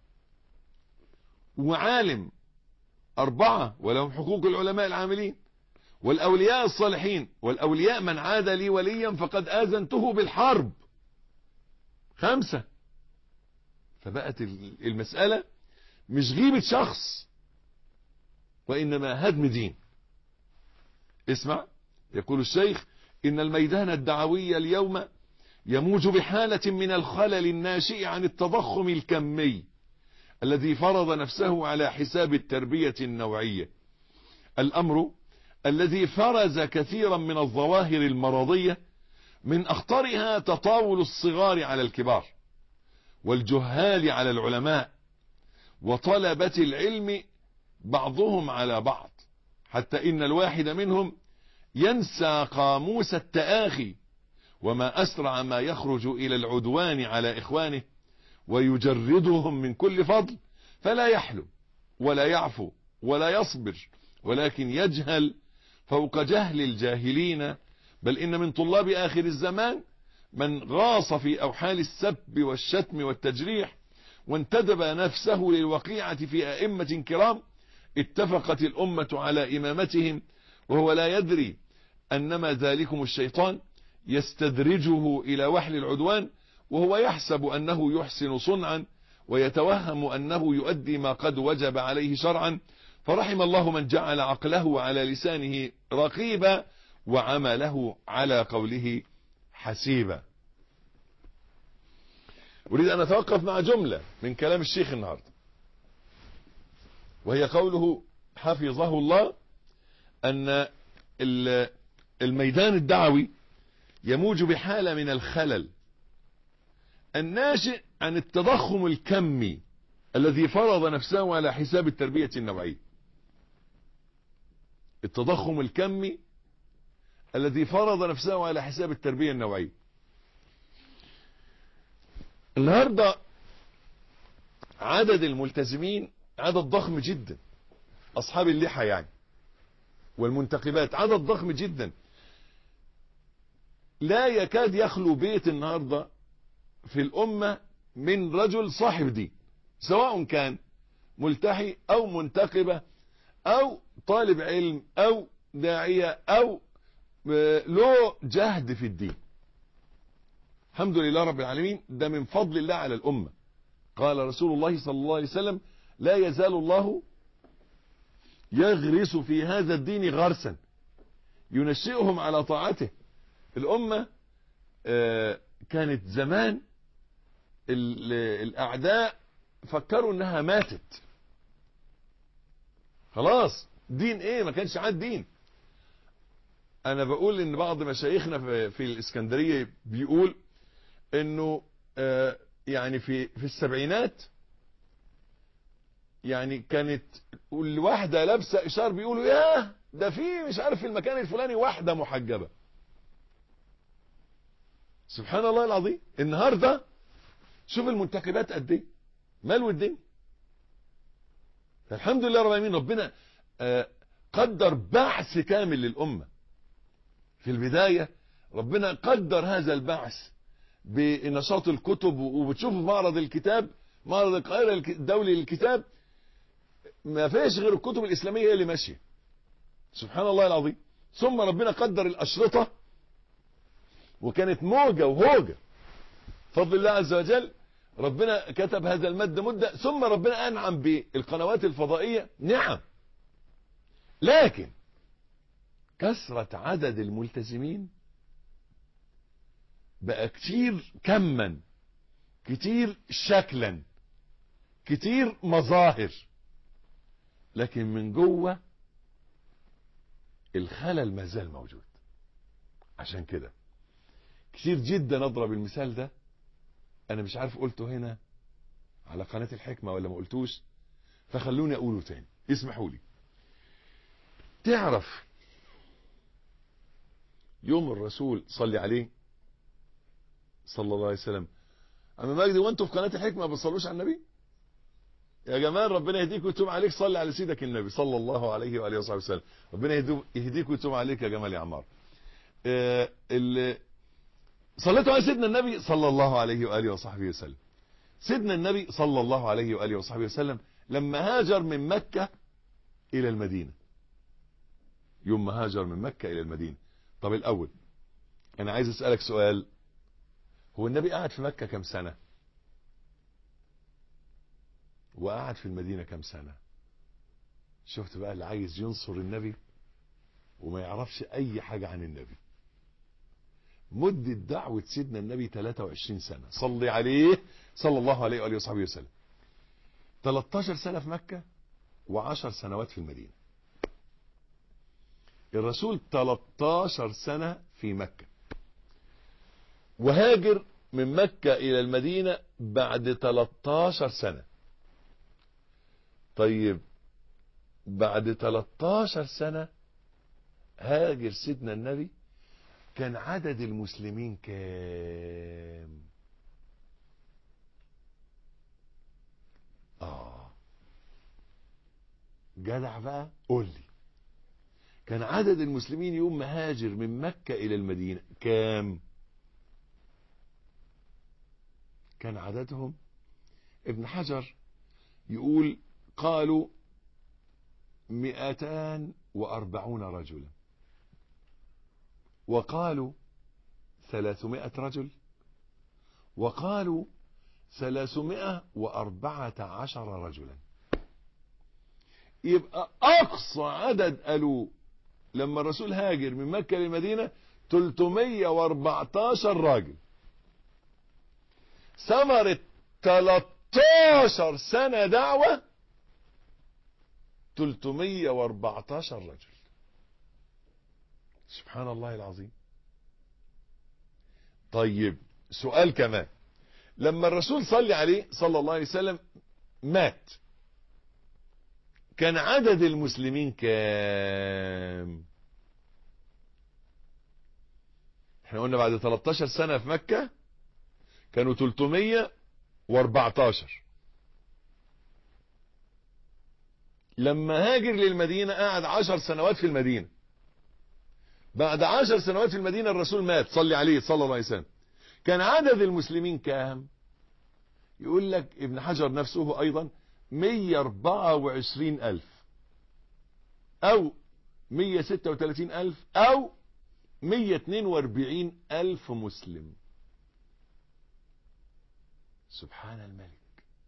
وعالم أربعة، ولهم حقوق العلماء العاملين، والأولياء الصالحين، والأولياء من عاد لي وليا فقد آذنته بالحرب، خمسة. فبقت المسألة مش غيبة شخص وإنما هدم دين. اسمع، يقول الشيخ إن الميدان الدعوي اليوم يموج بحالة من الخلل الناشئ عن التضخم الكمي الذي فرض نفسه على حساب التربية النوعية، الأمر الذي فرز كثيرا من الظواهر المرضية، من أخطرها تطاول الصغار على الكبار، والجهال على العلماء، وطلبة العلم بعضهم على بعض، حتى إن الواحد منهم ينسى قاموس التآخي، وما أسرع ما يخرج إلى العدوان على إخوانه ويجردهم من كل فضل، فلا يحلو ولا يعفو ولا يصبر، ولكن يجهل فوق جهل الجاهلين. بل إن من طلاب آخر الزمان من غاص في أوحال السب والشتم والتجريح، وانتدب نفسه للوقيعة في أئمة كرام اتفقت الأمة على إمامتهم، وهو لا يدري أنما ذلكم الشيطان يستدرجه إلى وحل العدوان، وهو يحسب أنه يحسن صنعا ويتوهم أنه يؤدي ما قد وجب عليه شرعا. فرحم الله من جعل عقله على لسانه رقيبا وعمله على قوله حسيبا. أريد أن أتوقف مع جملة من كلام الشيخ النهاردة، وهي قوله حفظه الله أن الميدان الدعوي يموج بحالة من الخلل الناشئ عن التضخم الكمي الذي فرض نفسه على حساب التربية النوعية. التضخم الكمي الذي فرض نفسه على حساب التربية النوعية. النهاردة عدد الملتزمين عدد ضخم جدا، أصحاب اللحى يعني والمنتقبات عدد ضخم جدا، لا يكاد يخلو بيت النهاردة في الأمة من رجل صاحب دين، سواء كان ملتحي أو منتقبة أو طالب علم أو داعية أو له جهد في الدين. الحمد لله رب العالمين، ده من فضل الله على الأمة. قال رسول الله صلى الله عليه وسلم لا يزال الله يغرس في هذا الدين غرسا ينشئهم على طاعته. الأمة كانت زمان الأعداء فكروا انها ماتت خلاص، دين ايه، ما كانش عاد دين. انا بقول ان بعض مشايخنا في, في الاسكندرية بيقول انه آه يعني في في السبعينات يعني كانت الواحدة لابسة اشار بيقولوا ياه ده في مش عارف في المكان الفلاني واحدة محجبة. سبحان الله العظيم. النهاردة شوف المنتخبات قد ايه مالوا الدنيا. الحمد لله رب العالمين، ربنا آه قدر بعث كامل للأمة. في البداية ربنا قدر هذا البعث بنشاط الكتب، وبتشوف معرض الكتاب، معرض القاهرة الدولي للكتاب، ما فيش غير الكتب الإسلامية هي اللي ماشية. سبحان الله العظيم. ثم ربنا قدر الأشرطة، وكانت موجة وهوجة فضل الله عز وجل ربنا كتب هذا المد مدة، ثم ربنا أنعم بالقنوات الفضائية نعم، لكن كثرة عدد الملتزمين بقى كتير كما، كتير شكلا، كتير مظاهر، لكن من جوه الخلل ما زال موجود. عشان كده كتير جدا اضرب المثال ده، انا مش عارف قلته هنا على قناة الحكمة ولا ما قلتوش، فخلوني اقوله تاني، اسمحوا لي. تعرف يوم الرسول صلي عليه صلى الله عليه وسلم، اما مجدي وانتوا في قناة الحكمة ما بتصلوش على النبي؟ يا جماعه ربنا يهديك ويتوب عليك، صلي على سيدك النبي صلى الله عليه واله وصحبه وسلم. ربنا يهديك ويتوب عليك يا جمال يا عمار. آه اللي صليتوا على سيدنا النبي صلى الله عليه واله وصحبه وسلم. سيدنا النبي صلى الله عليه واله وصحبه وسلم لما هاجر من مكة الى المدينة، يوم ما هاجر من مكة الى المدينة. طب الاول انا عايز اسألك سؤال، هو النبي قعد في مكة كم سنة وقعد في المدينة كم سنة؟ شفت بقى اللي عايز ينصر النبي وما يعرفش اي حاجة عن النبي. مدة دعوة سيدنا النبي ثلاثة وعشرين سنة، صلي عليه صلى الله عليه وآله وصحبه وسلم. ثلاثة عشر سنة في مكة وعشر سنوات في المدينة. الرسول ثلاثة عشر سنة في مكة، وهاجر من مكة الى المدينة بعد ثلاثة عشر سنة. طيب بعد ثلاثة عشر سنة هاجر سيدنا النبي، كان عدد المسلمين كام؟ اه جدع بقى قول لي، كان عدد المسلمين يوم ما هاجر من مكة الى المدينة كام؟ كان عددهم ابن حجر يقول قالوا مئتان واربعون رجلا، وقالوا ثلاثمائة رجل، وقالوا ثلاثمائة واربعة عشر رجلا. يبقى اقصى عدد قالوا لما الرسول هاجر من مكة للمدينة ثلاثمائة واربعة عشر راجل. ثمرة ثلاثة عشر سنة دعوة ثلاثمائة واربعة عشر رجل. سبحان الله العظيم. طيب سؤال كمان، لما الرسول صلى عليه صلى الله عليه وسلم مات كان عدد المسلمين كام؟ احنا قلنا بعد ثلاثة عشر سنة في مكة كانوا ثلاثمائة واربعة عشر. لما هاجر للمدينة قعد عشر سنوات في المدينة. بعد عشر سنوات في المدينة الرسول مات صلي عليه صلى الله عليه وسلم، كان عدد المسلمين كام؟ يقول لك ابن حجر نفسه ايضا مئة واربعة وعشرين الف او مئة وستة وثلاثين الف او مئة واثنين واربعين الف مسلم. سبحان الملك.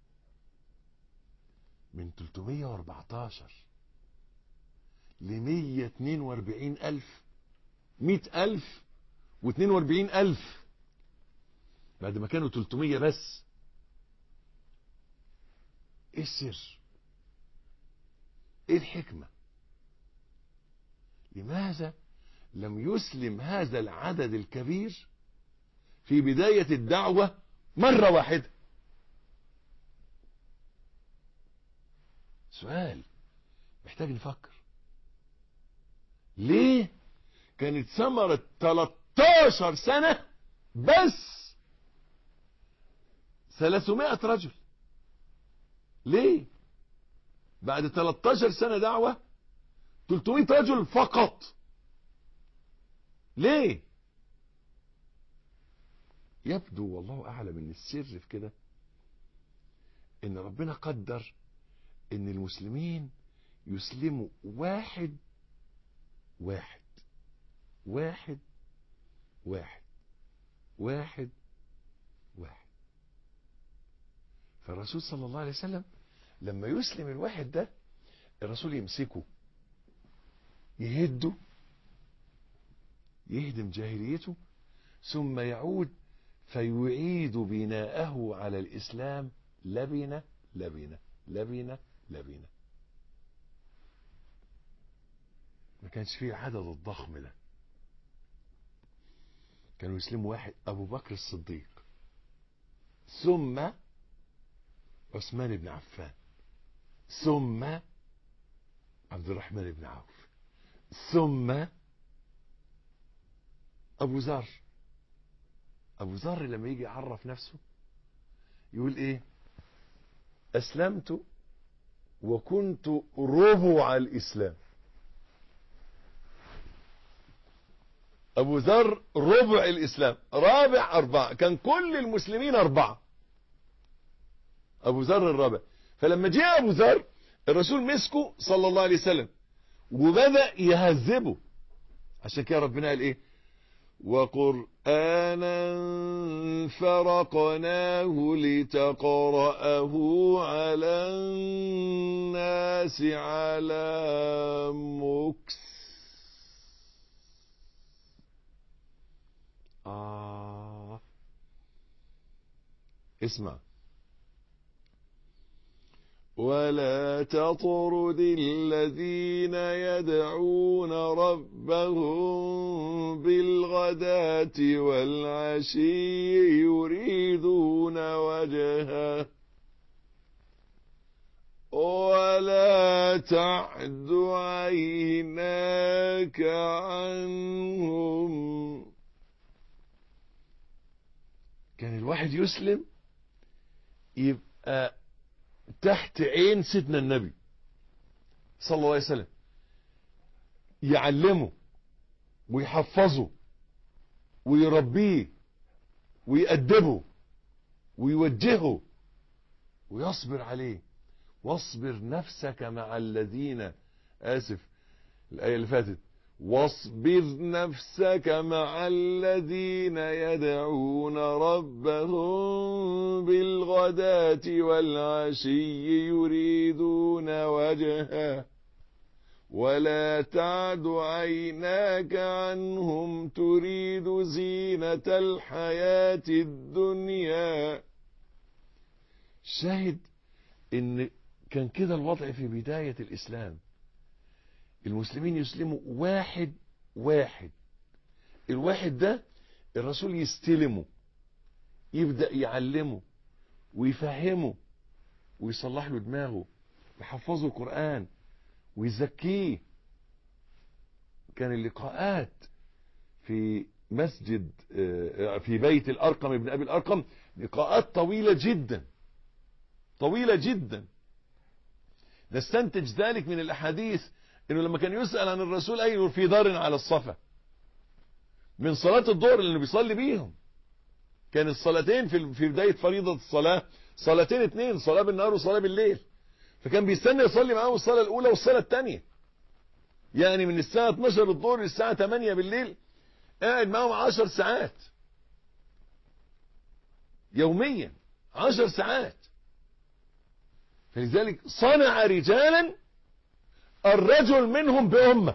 من ثلاثمائة واربعة عشر ل مئة واثنين واربعين الف، مئة الف واثنين واربعين الف بعد ما كانوا ثلاثمائة بس. ايه السر؟ ايه الحكمة؟ لماذا لم يسلم هذا العدد الكبير في بداية الدعوة مرة واحدة؟ سؤال محتاج نفكر. ليه كانت ثمرة ثلاثة عشر سنة بس ثلاثمائة رجل؟ ليه بعد ثلاثة عشر سنة دعوة ثلاثمائة رجل فقط؟ ليه؟ يبدو والله اعلم ان السر في كده ان ربنا قدر ان المسلمين يسلموا واحد واحد واحد واحد واحد واحد فالرسول صلى الله عليه وسلم لما يسلم الواحد ده الرسول يمسكه يهده يهدم جاهليته ثم يعود فيعيد بناءه على الإسلام لبنة لبنة لبنة لبنة. ما كانش فيه عدد الضخم ده. كانوا يسلموا واحد أبو بكر الصديق ثم عثمان بن عفان ثم عبد الرحمن بن عوف ثم أبو ذر. أبو ذر لما يجي يعرف نفسه يقول إيه؟ أسلمت وكنت ربع الإسلام. أبو ذر ربع الإسلام، رابع أربعة، كان كل المسلمين أربعة، أبو ذر الرابع. فلما جاء أبو ذر الرسول مسكه صلى الله عليه وسلم وبدأ يهذبه. عشان كده ربنا قال إيه؟ وقرآنا فرقناه لتقرأه على الناس على مكث. آه اسمع. ولا تطرد الذين يدعون ربهم بالغداة والعشي يريدون وجهه ولا تعد عيناك عنهم. كان الواحد يسلم يبقى تحت عين سيدنا النبي صلى الله عليه وسلم، يعلمه ويحفظه ويربيه ويأدبه ويوجهه ويصبر عليه. واصبر نفسك مع الذين، آسف الآية اللي فاتت، واصبر نفسك مع الذين يدعون ربهم بالغداة والعشي يريدون وجهه ولا تعد عيناك عنهم تريد زينة الحياة الدنيا. شاهد ان كان كده الوضع في بداية الإسلام. المسلمين يسلموا واحد واحد، الواحد ده الرسول يستلمه يبدأ يعلمه ويفهمه ويصلح له دماغه ويحفظه القرآن ويزكيه. كان اللقاءات في مسجد في بيت الأرقم ابن أبي الأرقم لقاءات طويلة جدا طويلة جدا. نستنتج ذلك من الأحاديث انه لما كان يسأل عن الرسول اين في دار على الصفا من صلاة الظهر اللي بيصلي بيهم، كان الصلاتين في في بداية فريضة الصلاة صلاتين اتنين، صلاة بالنهار وصلاة بالليل، فكان بيستنى يصلي معاهم الصلاة الاولى والصلاة الثانية، يعني من الساعة اتناشر الظهر للساعة تمانية بالليل قاعد معاهم عشر ساعات يوميا، عشر ساعات. فلذلك صنع رجالا الرجل منهم بأمة.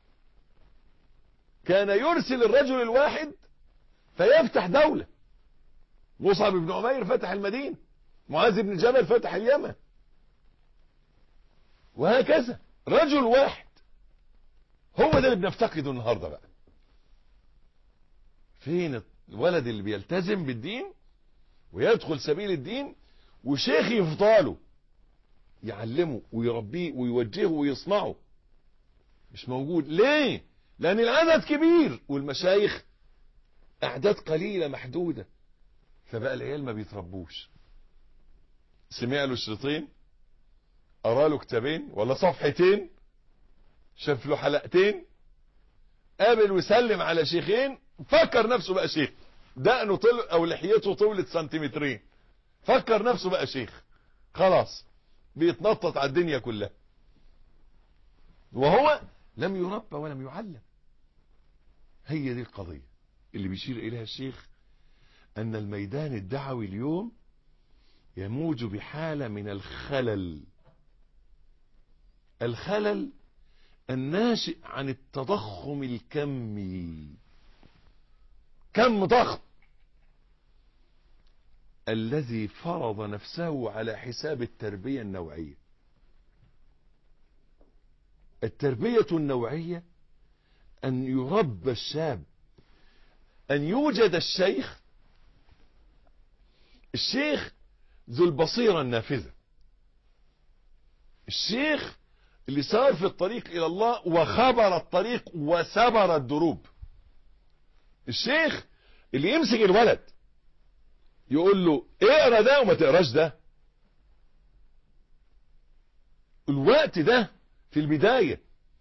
كان يرسل الرجل الواحد فيفتح دولة. مصعب بن عمير فتح المدينة، معاذ بن جبل فتح اليمن، وهكذا رجل واحد. هو ده اللي بنفتقده النهارده بقى. فين الولد اللي بيلتزم بالدين ويدخل سبيل الدين وشيخ يفضله يعلمه ويربيه ويوجهه ويصنعه؟ مش موجود. ليه؟ لأن العدد كبير والمشايخ أعداد قليلة محدودة، فبقى العيال ما بيتربوش. سمع له شريطين، قرا له كتابين ولا صفحتين، شاف له حلقتين، قابل وسلم على شيخين، فكر نفسه بقى شيخ. دقنه طل او لحيته طولت سنتيمترين، فكر نفسه بقى شيخ، خلاص بيتنطط على الدنيا كلها، وهو لم يربى ولم يعلم. هي دي القضية اللي بيشير إليها الشيخ، أن الميدان الدعوي اليوم يموج بحالة من الخلل. الخلل الناشئ عن التضخم الكمي، كم ضخم، الذي فرض نفسه على حساب التربية النوعية. التربية النوعية أن يربى الشاب، أن يوجد الشيخ، الشيخ ذو البصيرة النافذة، الشيخ اللي سار في الطريق إلى الله وخبر الطريق وسبر الدروب، الشيخ اللي يمسك الولد يقول له اقرا ده وما تقراش ده. الوقت ده في البداية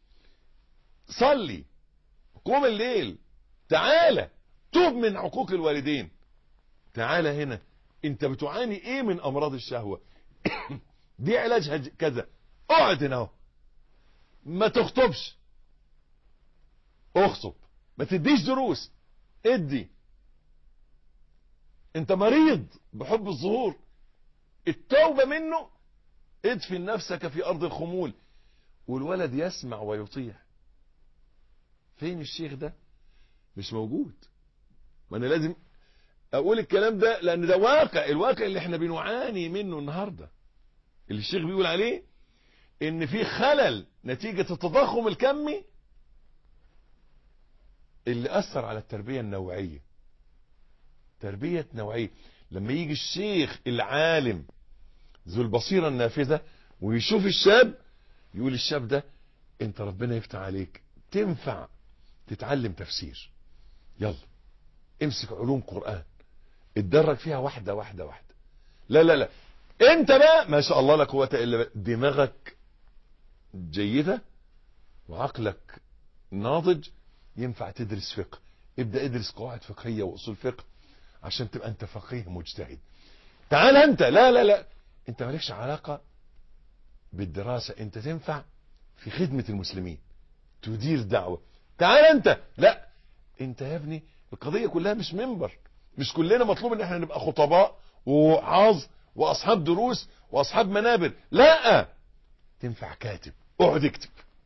صلي، قوم الليل، تعالى توب من عقوق الوالدين، تعالى هنا انت بتعاني ايه من امراض الشهوة دي علاجها كذا، اقعد هنا اهو، ما تخطبش اخطب، ما تديش دروس ادي، انت مريض بحب الظهور، التوبة منه ادفن نفسك في ارض الخمول. والولد يسمع ويطيع. فين الشيخ ده؟ مش موجود. ما انا لازم اقول الكلام ده لان ده واقع، الواقع اللي احنا بنعاني منه النهاردة، اللي الشيخ بيقول عليه ان في خلل نتيجة التضخم الكمي اللي اثر على التربية النوعية. تربية نوعية، لما يجي الشيخ العالم ذو البصيرة النافذة ويشوف الشاب يقول الشاب ده انت ربنا يفتح عليك، تنفع تتعلم تفسير، يلا امسك علوم قرآن اتدرج فيها واحدة واحدة واحدة. لا لا لا انت بقى ما شاء الله لا قوة الا بالله، دماغك جيدة وعقلك ناضج، ينفع تدرس فقه، ابدأ ادرس قواعد فقهية واصول فقه عشان تبقى انت فقيه مجتهد. تعال انت، لا لا لا انت مالكش علاقة بالدراسة، انت تنفع في خدمة المسلمين، تدير دعوة. تعال انت، لا انت يا ابني القضية كلها مش منبر، مش كلنا مطلوب ان احنا نبقى خطباء وعاظ واصحاب دروس واصحاب منابر، لا تنفع كاتب، اقعد اكتب،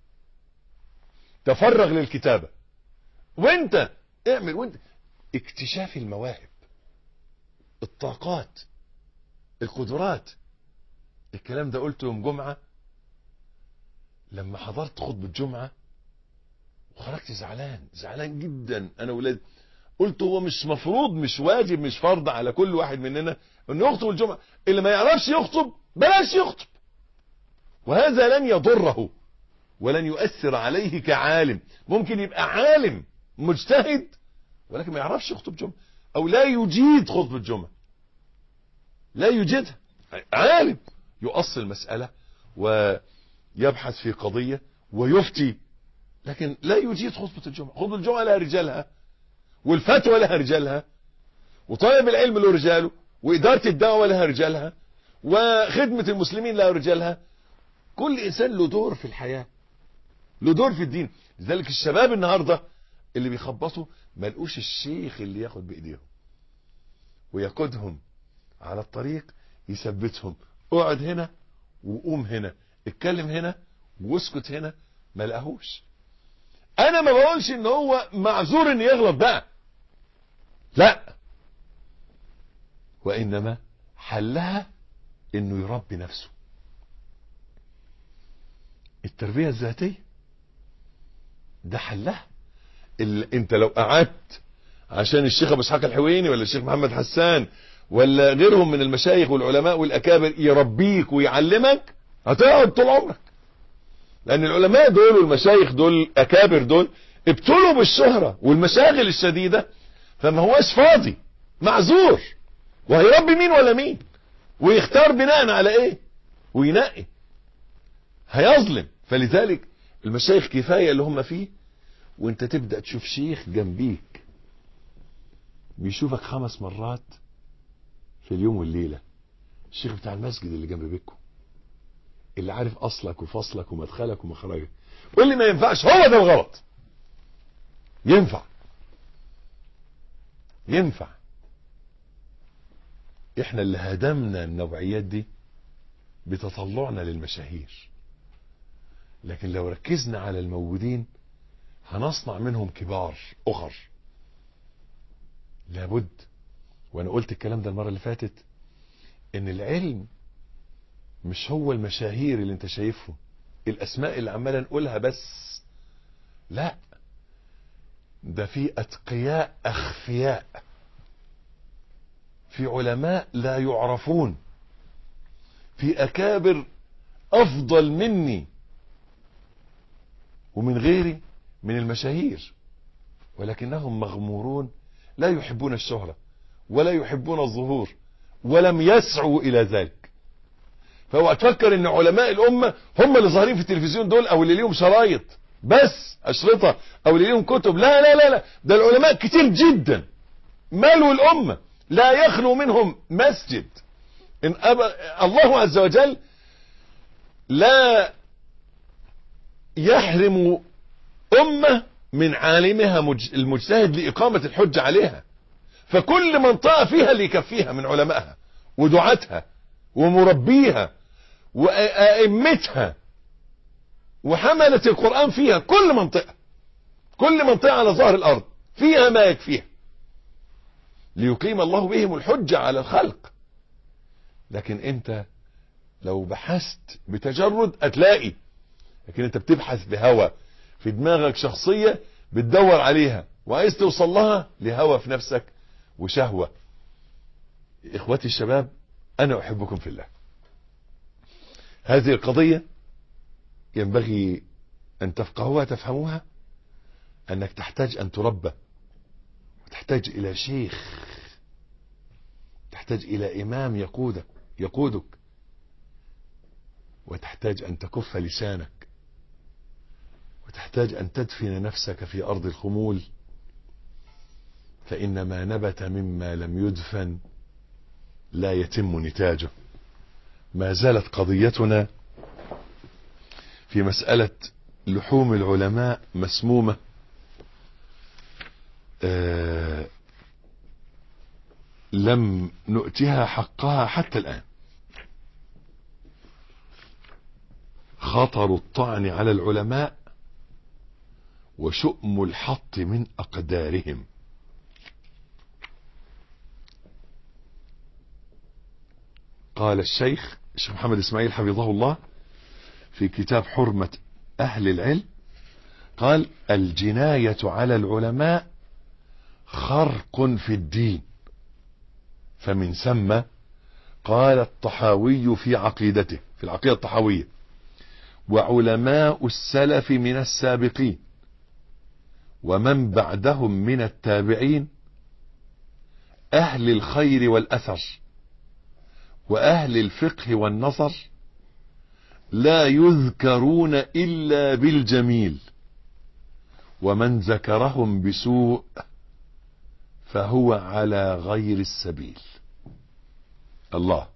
تفرغ للكتابة، وانت اعمل، وانت اكتشاف المواهب، الطاقات، القدرات. الكلام ده قلته يوم جمعة لما حضرت خطبة جمعة وخرجت زعلان زعلان جدا انا ولاد. قلت هو مش مفروض، مش واجب، مش فرض على كل واحد مننا انه يخطب الجمعة؟ اللي ما يعرفش يخطب بلاش يخطب، وهذا لن يضره ولن يؤثر عليه كعالم. ممكن يبقى عالم مجتهد ولكن ما يعرفش يخطب جمعة، او لا يجيد خطبة جمعة، لا يجيدها. عالم يؤصل مسألة ويبحث في قضية ويفتي، لكن لا يجيد خطبة الجمعة. خطبة الجمعة لها رجالها، والفتوى لها رجالها، وطالب العلم له رجاله، وإدارة الدعوة لها رجالها، وخدمة المسلمين لها رجالها. كل إنسان له دور في الحياة، له دور في الدين. لذلك الشباب النهاردة اللي بيخبطوا ما لقوش الشيخ اللي ياخد بإيديهم ويقودهم على الطريق، يثبتهم، اقعد هنا وقوم هنا، اتكلم هنا واسكت هنا، ما لقاهوش. انا ما بقولش ان هو معذور ان يغلط بقى، لا، وانما حلها انه يربي نفسه. التربية الذاتية ده حلها. انت لو قعدت عشان الشيخ ابو اسحاق الحويني ولا الشيخ محمد حسان ولا غيرهم من المشايخ والعلماء والاكابر يربيك ويعلمك، هتقعد طول عمرك. لان العلماء دول والمشايخ دول الاكابر دول ابتلوا بالشهرة والمشاغل الشديدة، فما هواش فاضي، معذور، وهيربي مين ولا مين، ويختار بناء على ايه، وينقي، هيظلم. فلذلك المشايخ كفاية اللي هم فيه، وانت تبدأ تشوف شيخ جنبيك بيشوفك خمس مرات في اليوم والليلة، الشيخ بتاع المسجد اللي جنب بيتكم، اللي عارف اصلك وفصلك ومدخلك ومخرجك. واللي ما ينفعش هو ده الغلط. ينفع ينفع احنا اللي هدمنا النوعيات دي بتطلعنا للمشاهير، لكن لو ركزنا على الموجودين هنصنع منهم كبار اخر. لابد، وانا قلت الكلام ده المرة اللي فاتت، ان العلم مش هو المشاهير اللي انت شايفهم، الاسماء اللي عماله نقولها بس، لا، ده في اتقياء اخفياء، في علماء لا يعرفون، في اكابر افضل مني ومن غيري من المشاهير، ولكنهم مغمورون لا يحبون الشهرة ولا يحبون الظهور ولم يسعوا الى ذلك. فهو تفكر ان علماء الامة هم اللي ظاهرين في التلفزيون دول، او اللي ليهم شرايط بس اشرطة، او اللي ليهم كتب. لا لا لا لا، ده العلماء كتير جدا مالوا الامة، لا يخلو منهم مسجد. إن أبى الله عز وجل لا يحرم أمة من عالمها المجتهد لإقامة الحجة عليها، فكل منطقة فيها اللي يكفيها من علمائها ودعاتها ومربيها وأئمتها وحملة القرآن فيها. كل منطقة كل منطقة على ظهر الأرض فيها ما يكفيها ليقيم الله بهم الحجة على الخلق. لكن انت لو بحثت بتجرد هتلاقي، لكن انت بتبحث بهوى في دماغك، شخصية بتدور عليها وعايز توصل لها لهوى في نفسك وشهوة. اخواتي الشباب، انا احبكم في الله. هذه القضية ينبغي ان تفقهوها تفهموها، انك تحتاج ان تربى، وتحتاج الى شيخ، تحتاج الى امام يقودك يقودك وتحتاج ان تكف لسانك، وتحتاج ان تدفن نفسك في ارض الخمول، فان ما نبت مما لم يدفن لا يتم نتاجه. ما زالت قضيتنا في مسألة لحوم العلماء مسمومة. آه لم نؤتها حقها حتى الآن. خطر الطعن على العلماء وشؤم الحط من أقدارهم. قال الشيخ الشيخ محمد إسماعيل حفظه الله في كتاب حرمة أهل العلم، قال: الجناية على العلماء خرق في الدين. فمن ثم قال الطحاوي في عقيدته، في العقيدة الطحاوية: وعلماء السلف من السابقين ومن بعدهم من التابعين أهل الخير والأثر وأهل الفقه والنظر لا يذكرون إلا بالجميل، ومن ذكرهم بسوء فهو على غير السبيل. الله،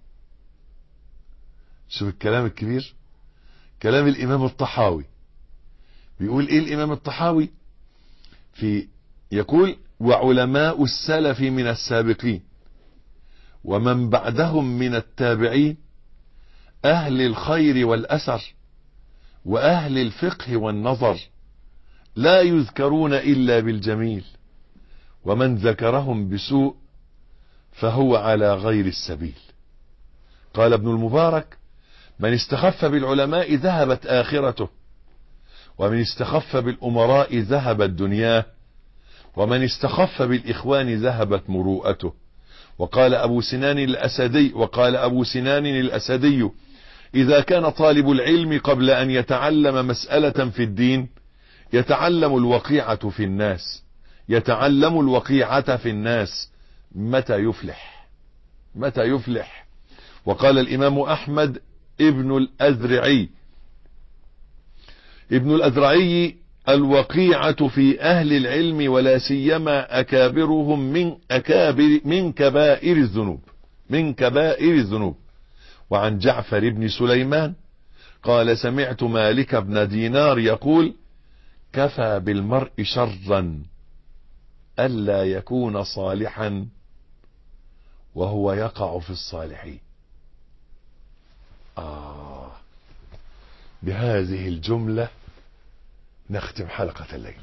شوف الكلام الكبير، كلام الإمام الطحاوي. بيقول إيه الإمام الطحاوي؟ في يقول: وعلماء السلف من السابقين ومن بعدهم من التابعين أهل الخير والأثر وأهل الفقه والنظر لا يذكرون إلا بالجميل، ومن ذكرهم بسوء فهو على غير السبيل. قال ابن المبارك: من استخف بالعلماء ذهبت آخرته، ومن استخف بالأمراء ذهبت دنياه، ومن استخف بالإخوان ذهبت مروءته. وقال أبو سنان الأسدي وقال أبو سنان الأسدي: إذا كان طالب العلم قبل أن يتعلم مسألة في الدين يتعلم الوقيعة في الناس يتعلم الوقيعة في الناس متى يفلح متى يفلح. وقال الإمام أحمد ابن الأذرعي ابن الأذرعي: الوقيعة في أهل العلم ولا سيما أكابرهم من أكابر من كبائر الذنوب من كبائر الذنوب. وعن جعفر بن سليمان قال: سمعت مالك بن دينار يقول: كفى بالمرء شرا ألا يكون صالحا وهو يقع في الصالحين. آه بهذه الجملة نختم حلقة الليلة.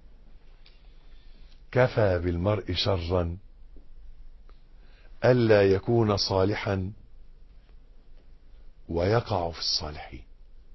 كفى بالمرء شرا ألا يكون صالحا ويقع في الصالحين.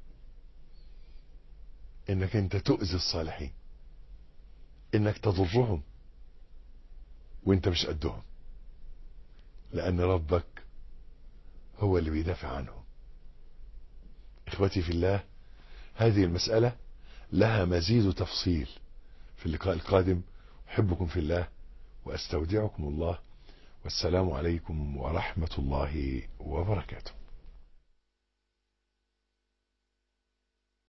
انك انت تؤذي الصالحين، انك تضرهم وانت مش قدهم، لان ربك هو اللي بيدافع عنهم. اخوتي في الله، هذه المسألة لها مزيد تفصيل في اللقاء القادم. احبكم في الله واستودعكم الله، والسلام عليكم ورحمة الله وبركاته.